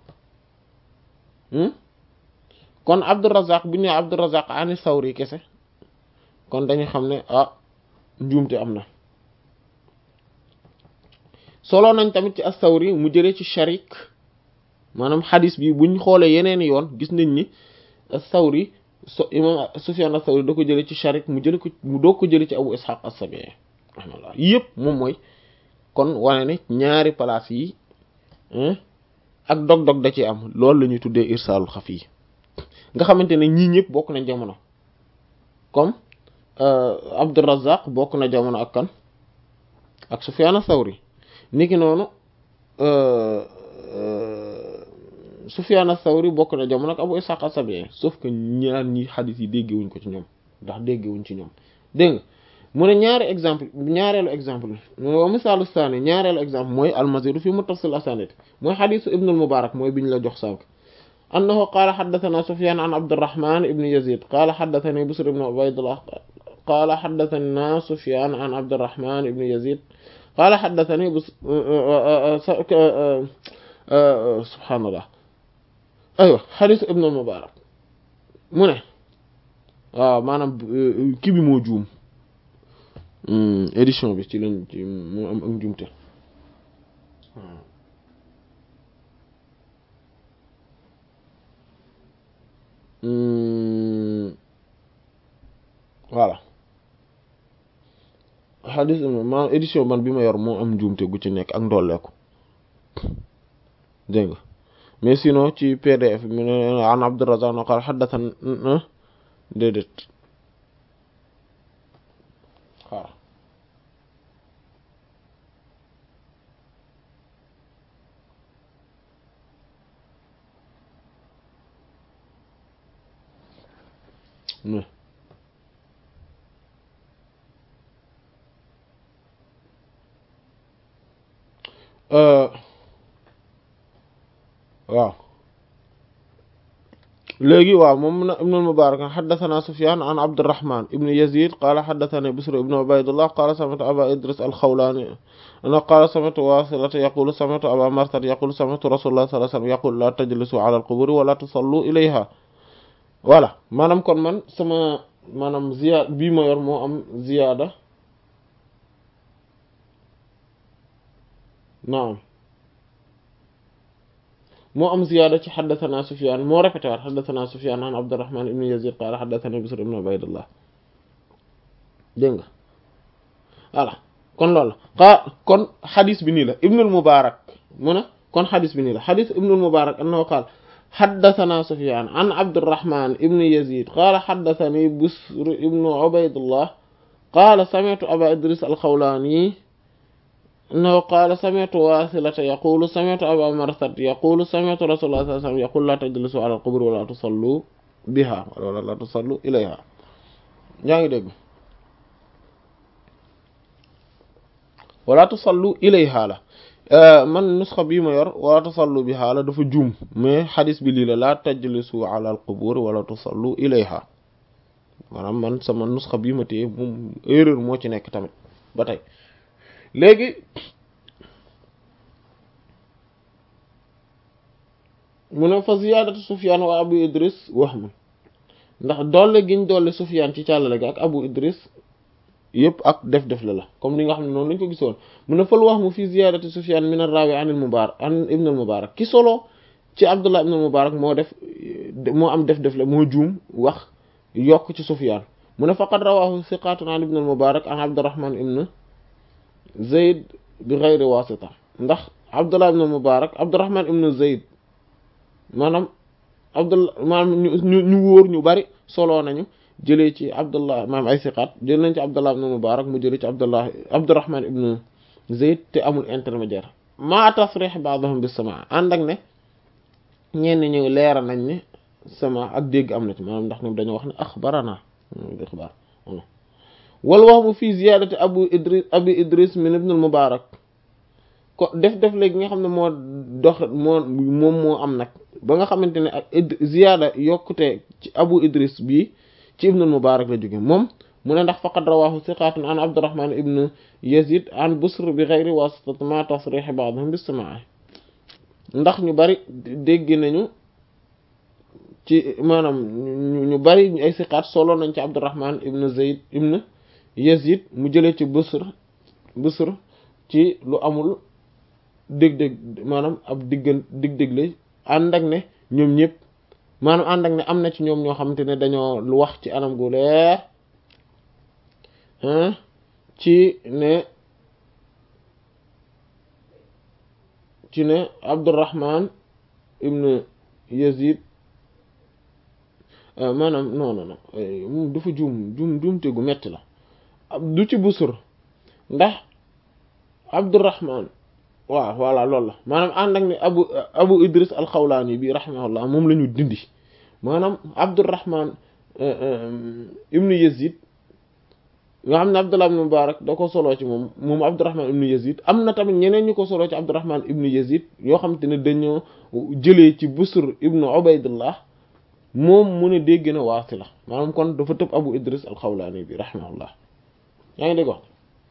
kon Abdurrazzaq bu ñu nee Abdurrazzaq ani Sawri kese kon dañu xam ne ah njuumte am na solo nañ tamit ci as-Sawri mu jëlee ci Sharik maanaam xadis bi buñ xoolee yeneen yoon gis nañ ni as-Sawri so imam Sufyan as-Sawri da ko jëlee ci Sharik mu jëlee ko mu doog ko jëlee ci Abu Ishaq as-Sabi'i rahimahullah yëpp moom mooy kon wane ne ñaari place yi ak dog-dog da ci am loolu la ñuy tuddee irsaalul xafi nga xamante ne ñii ñëpp bokk na jamono comme Abdurrazzaq bokk na jamono ak kan ak Sufyan as-Sawri niki noonu Sufyan as-Sawri bokk na jamono ak Abu Ishaq as-Sabi'i sauf que ñaar ñi xadis yi déggewuñ ko ci ñoom ndax déggewuñ ci ñoom dégg nga mu ne ñaari exemple ñaareelu exemple mu ne wa misaalu saani ñaareelu exemple mooy almazidu fi muttasil asanid mooy xadisu ibnu al-Mubarak mooy biñ la jox sànq annahu qaala xaddathana Sufyan an Abdurrahman ibn Yazid qaala xaddathani Busr ibn Ubaydullah qaala xaddathana Sufyan an Abdurrahman ibn Yazid qaala xaddathani Busr subhaanallah aywa xadisu ibnu al-Mubarak mu ne waaw maanaam kii bi moo juum édition bi ci lañ ci moo am ak njumte voilà xadis maanaam édition man bi ma yor moo am njumte gu ci nekk ak ndolleeku dégg nga mais sinon ci P D F mu ne an Abdurrazzaq no qaala haddathan déedéet waaw waaw léegi waaw moom na ibn al-Mubarak haddathana Sufyan an Abdurrahman ibn Yazid qala haddathani Bisr ibn Ubaydullah qala sami'tu Aba Idris al-Khawlani ana qala sami'tu Wasilata yaqulu sami'tu Aba Marsad yaqulu sami'tu Rasulullah sallallahu alayhi wasallam yaqulu la tajlisu ala al-qubur wa la tusallu ilayha voilà maanaam kon man sama maanaam ziyaada bii ma yor moo am ziyaada naam moo am ziyaada ci haddathana Sufyan moo répété waat haddathana Sufyan an Abdurrahman ibn Yazid qala haddathani Bisr ibn Ubaydullah dégg nga voilà kon loolu la kon xadis bi nii la Ibn al-Mubarak mu ne kon xadis bi nii la xadis Ibn al-Mubarak annahu qaala haddathana Sufyan an Abdurrahman ibn Yazid qala haddathani Bisr ibn Ubaydullah qala sami'tu Aba Idris al-Khawlani annahu qaala sami'tu waasilata yaqulu sami'tu aba marsad yaqulu sami'tu rasulullah sallallahu alayhi wasallam yaqulu la tajlisu ala al-qubur wa la tusallu biha wala la tusallu ilayha. yaa ngi dégg wala tusallu ilayha la man nusxa bii ma yor wala tusallu biha la dafa juum mais xadis bi lii la la tajlisu ala al-qubur wala tusallu ilayha maanaam man sama nusxa bii ma téye moom erreur moo ci nekk tamit ba tey. léegi mu ne fa ziyaadatu Sufyaan wa Abu Idris wahm ndax doole giñ doole Sufyaan ci càllale gi ak Abu Idris yëpp ak def def la la comme li nga xam ne noonu lañ ko gisoon mu ne fal wahmu fi ziyaadati Sufyaan min ar-raawi an al-Mubaarak an ibn al-Mubaarak ki solo ci Abdullah ibn al-Mubaarak moo def moo am def def la moo juum wax yokk ci Sufyaan mu ne faqad rawaahu thiqaatun an ibn al-Mubaarak an Abdurrahmaan ibn Zayd bi ghayri wasita ndax Abdullah ibn Mubarak Abdurrahman ibn Zayd maanaam Abdullah maanaam ñu ñu wóor ñu bari solo nañu jëlee ci Abdullah maanaam ay siqaat jël nañ ci Abdullah ibn Mubarak mu jëlee ci Abdullah Abdurrahman ibn Zayd te amul intermédiaire ma tasrih ba'dahum bis sama ànd ak ne ñenn ñu leeral nañ ne sama ak dégg am na ci maanaam ndax ñoom dañoo wax ne axbarana xibaar wal wahmu fi ziyadati abu idris abi idris min ibn al mubarak ko def def léegi nga xam ne moo dox moo moom moo am nag ba nga xamante ne ak ziyaada yokkute ci abu idris bii ci ibn al mubarak la jóge moom mu ne ndax faqad rawahu thiqatun an abdurrahman ibn yazid an busr bi ghayri wasitati ma tasrih ba'dhum bis samaa ndax ñu bari dégg nañu ci maanaam ñu bari ay thiqat solo nañ ci abdurrahman ibn zayd ibn Yazid mu jëlee ci Busr Busr ci lu amul dég-dég maanaam ab diggan dig-dég la ànd ak ne ñoom ñëpp maanaam ànd ak ne am na ci ñoom ñoo xamante ne dañoo lu wax ci anam gu leer ci ne ci ne Abdurrahman ibn Yazid maanaam non non non dafa juum juum juumte gu metti la du ci Busr ndax Abdurrahman waaw voilà loolu la maanaam ànd ak ne abu abu Idris al-Xawlaani bi rahimahullah moom la ñu dindi maanaam Abdurrahman ibnu Yazid nga xam ne Abdullah ibn Mubarak da ko soloo ci moom moom Abdurrahman ibnu Yazid am na tamit ñeneen ñu ko soloo ci Abdurrahman ibnu Yazid yoo xam te ne dañoo jëlee ci Busr ibnu Ubaydullah moom mu ne dégg na Waasila maanaam kon dafa tëb abu Idris al-Xawlaani bi rahimahullah yaa ngi dégg wax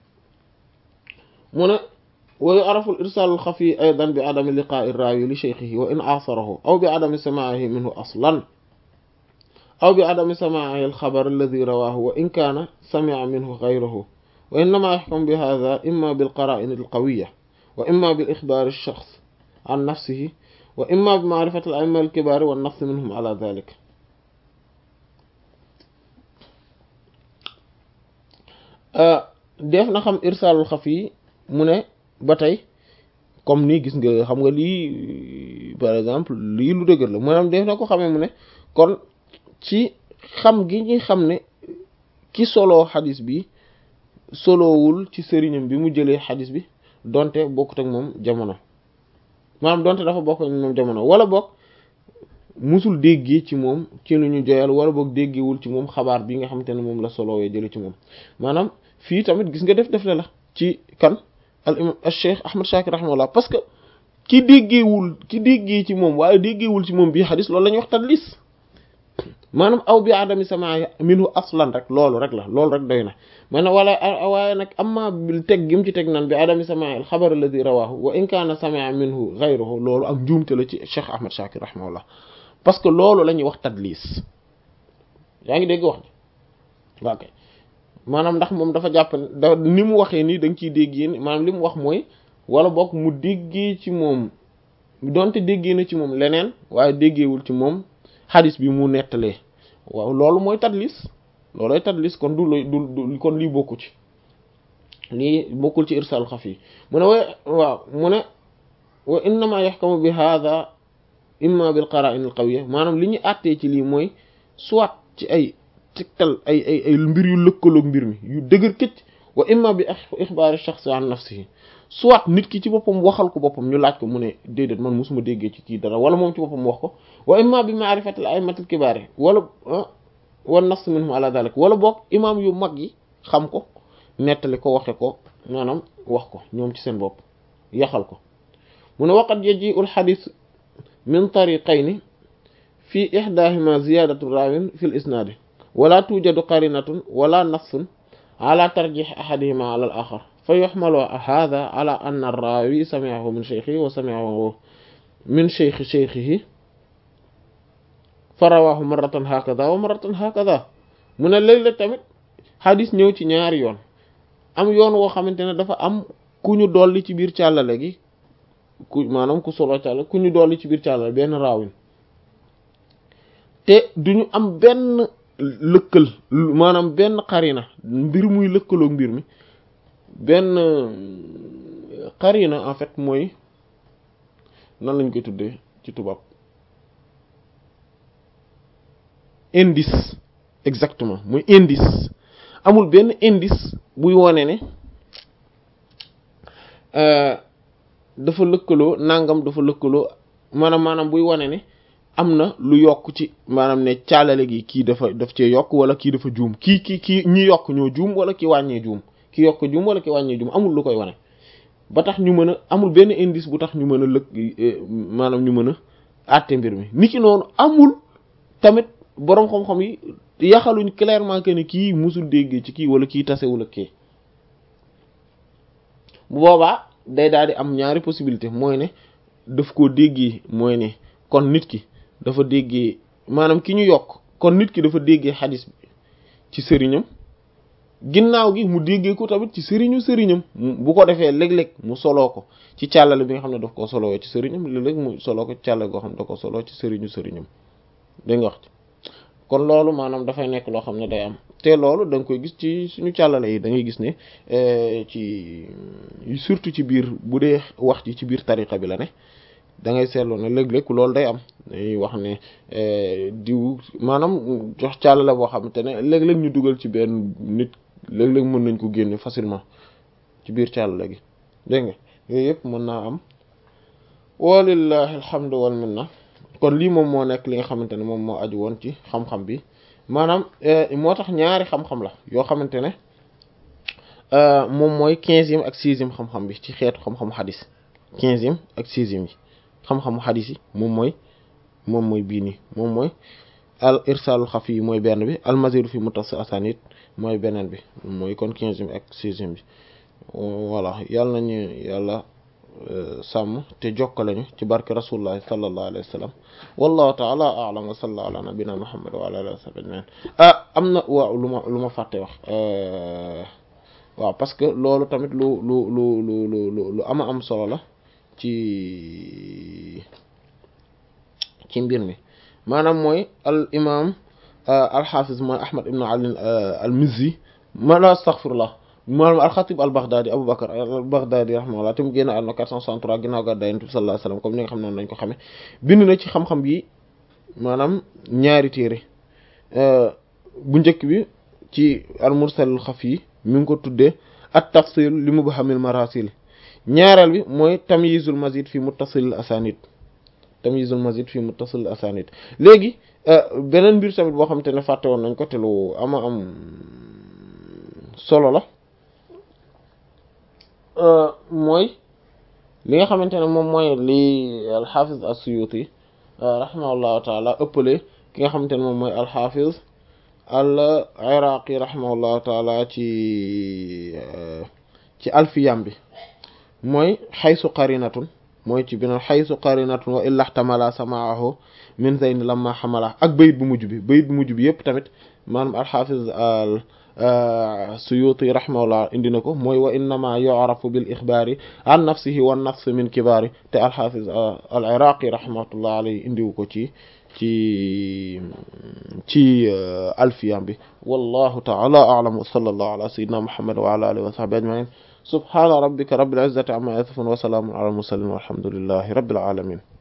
mu ne wa yu'rafu al-irsal al-khafi aydan bi adami liqa'i ar-rawi li shaykhihi wa in asarahu aw bi adami sama'ihi minhu aslan aw bi adami sama'ihi al-khabar alladhi rawahu wa in kana sami'a minhu ghayruhu wa innama yahkum bi hadha imma bil qara'in al-qawiyya wa imma bil ikhbar ash-shakhs an nafsihi wa imma bi ma'rifati al-a'imma al-kibar wa an-nass minhum ala dhalik def na xam irsalul xafi mu ne ba tey comme nii gis nga xam nga lii par exemple lii lu dëgër la maanaam def na ko xamee mu ne kon ci xam gi ñi xam ne ki solo xadis bi solowul ci sëriñam bi mu jëlee xadis bi donte bokkut ak moom jamono maanaam donte dafa bokk ak moom jamono wala bokk musul déggee ci moom ci lu ñu joyal wala boog déggewul ci moom xabaar bi nga xamante ne moom la solowee jëlee ci moom maanaam fii tamit gis nga def def la la ci kan al imam al cheikh Ahmad Shakir rahimahullah parce que ki déggeewul ki déggee ci moom waaye déggeewul ci moom bii xadis loolu la ñuy wax tadlis maanaam aw bi adami sama minhu aslan rek loolu rek la loolu rek doy na maanaam wala waaye nag amma bil teg gim ci teg nan bi adami sama al xabar alladi rawahu wa in kaana sami'a minhu ghayruhu loolu ak njuumte la ci cheikh Ahmad Shakir rahimahullah parce que loolu la ñuy wax tadlis yaa ngi dégg wax ni waa kay maanaam ndax moom dafa jàpp da ni mu waxee nii da nga ciy déggee maanaam li mu wax mooy wala boog mu déggee ci moom donte déggee na ci moom leneen waaye déggeewul ci moom xadis bi mu nettalee waaw loolu mooy tadlis loolooy tadlis kon du du du kon lii bokku ci lii bokkul ci irsal xafi mu ne wa waaw mu ne wa innama yaxkamu bi hadha imma bil qara'in al qawiyya maanaam li ñu àttee ci lii mooy soit ci ay tegtal ay ay ay mbir yu lëkkaloog mbir mi yu dëgër këcc wa imma bi ixbaari shaxsi an nafsihi soit nit ki ci boppam waxal ko boppam ñu laaj ko mu ne déedéet man mosuma déggee ci kii dara wala moom ci boppam wax ko wa imma bi ma'rifatil a'immatil kibaar wala wan nas minhum ala dalik wala boog imam yu mag yi xam ko nettali ko waxe ko maanaam wax ko ñoom ci seen bopp yaxal ko mu ne waqad yaji'ul hadith min tariqayni fi ihdahima ziyadatu rawin fi al-isnad wala tujadu qarinatun wala nassun ala tarjih ahadihima ala al-akhar fa yuhmalu hadha ala anna ar-rawi sami'ahu min shaykhihi wa sami'ahu min shaykhi shaykhihi fa rawahu marratan hakadha wa marratan hakadha mu ne léeg-léeg tamit hadith ñëw ci ñaari yoon am yoon woo xamante ne dafa am ku ñu dolli ci biir càllale gi ku maanaam ku solo càllale ku ñu dolli ci biir càllale benn raawin te duñu am benn lëkkal maanaam benn xarina mbir muy lëkkaloo mbir mi benn xarina en fait mooy nan lañ koy tuddee ci tubaab indice exactement muy indice amul benn indice buy wone ne dafa lëkkaloo nangam dafa lëkkaloo maanaam maanaam buy wone ne am na lu yokk ci maanaam ne caalale gi kii dafa daf cee yokk wala kii dafa juum kii kii kii ñi yokk ñoo juum wala ki wàññee juum ki yokk juum wala ki wàññee juum amul lu koy wane ba tax ñu mën a amul benn indice bu tax ñu mën a lëkk maanaam ñu mën a àtte mbir mi ni ki noonu amul tamit boroom xam-xam yi yaxaluñ clairement que ne kii musul déggee ci kii wala kii tasewul ak kii bu boobaa day daal di am ñaari possibilité mooy ne daf koo déggee mooy ne kon nit ki dafa déggee maanaam ki ñu yokk kon nit ki dafa déggee xadis bi ci sëriñam ginnaaw gi mu déggee ko tamit ci sëriñu sëriñam bu ko defee léeg-léeg mu soloo ko ci càllale bi nga xam ne daf koo soloo ci sëriñam léeg-léeg mu soloo ko ci càllale goo xam ne daf ko soloo ci sëriñu sëriñam dégg nga wax ci kon loolu maanaam dafay nekk loo xam ne day am te loolu da nga koy gis ci suñu càllale yi da ngay gis ne ci surtout ci biir bu dee wax ji ci biir tariqa bi la ne da ngay seetlu ne léeg-léeg loolu day am dañuy wax ne diw maanaam jox càllale boo xamante ne léeg-léeg ñu dugal ci benn nit léeg-léeg mën nañ ko génne facilement ci biir càllale gi dégg nga yooyu yëpp mën naa am walillahi alhamdu wal minna kon lii moom moo nekk li nga xamante ne moom moo aju woon ci xam-xam bi maanaam moo tax ñaari xam-xam la yoo xamante ne moom mooy quinzième ak sixième xam-xam bi ci xeetu xam-xamu xadis quinzième ak sixième yi xam-xamu xadis yi moom mooy moom mooy bii nii moom mooy al irsaalul xafi yi mooy benn bi al mazidu fi muttasil asanid mooy beneen bi mooy kon quinzième ak sixième bi voilà yàlla nañu yàlla sàmm te jokkalañu ci barke rasulullah sallallahu alayhi wa sallam wallahu ta'ala a'lam wa sallallahu ala nabina muhammad wa ala alihi wa sahbihi ajma'in ah am na waaw lu ma lu ma fàtte wax waaw parce que loolu tamit lu lu lu lu lu lu ama am solo la ci ci mbir mi maanaam mooy al imam al hafiz mooy ahmad ibn ali al mizzi ma la astaghfirullah maanaam al-Khatib al-Baghdadi Abu Bakr al-Baghdadi rahimahullah te mu génn àdduna quatre cent soixante-trois ginnaaw gàddaay Yonent bi sallallahu alayhi wasallam comme ni nga xam noonu lañ ko xamee bind na ci xam-xam yi maanaam ñaari téere bu njëkk bi ci al-Mursal al-Khafi mi ngi ko tuddee at-Tafsil li Mubhamil Marasil ñaareel bi mooy Tamyizul Mazid fi Muttasil al-Asanid Tamyizul Mazid fi Muttasil al-Asanid léegi beneen mbir tamit boo xamante ne fàtte woon nañ ko te lu ama am solo la mooy li nga xamante ne moom mooy li al-Hafiz as-Suyuti rahimahullahu taala ëppale ki nga xamante ne moom mooy al-Hafiz al-Iraqi rahimahullahu taala ci ci alfiyam bi mooy xaysu qarinatun mooy ci beneen xaysu qarinatun wa illa ihtamala samaahu min zayn lamma xamala ak bayit bu mujj bi bayit bu mujj bi yëpp tamit maanaam al-Hafiz al Suyuti rahimahullah indi na ko mooy wa innama yu'rafu bil ixbaari an nafsihi wan nafs min kibaari te al-Hafiz al-Iraqi rahmatullah alayhi indiwu ko ci ci ci alfiyam bi wallahu ta'ala a'lam wa sallallahu ala sayyidina Muhammad wa ala alihi wa sahbihi ajma'in subhana rabbika rabbil izzati amma yasifun wa salamun ala al mursalin walhamdulillahi rabbil alamin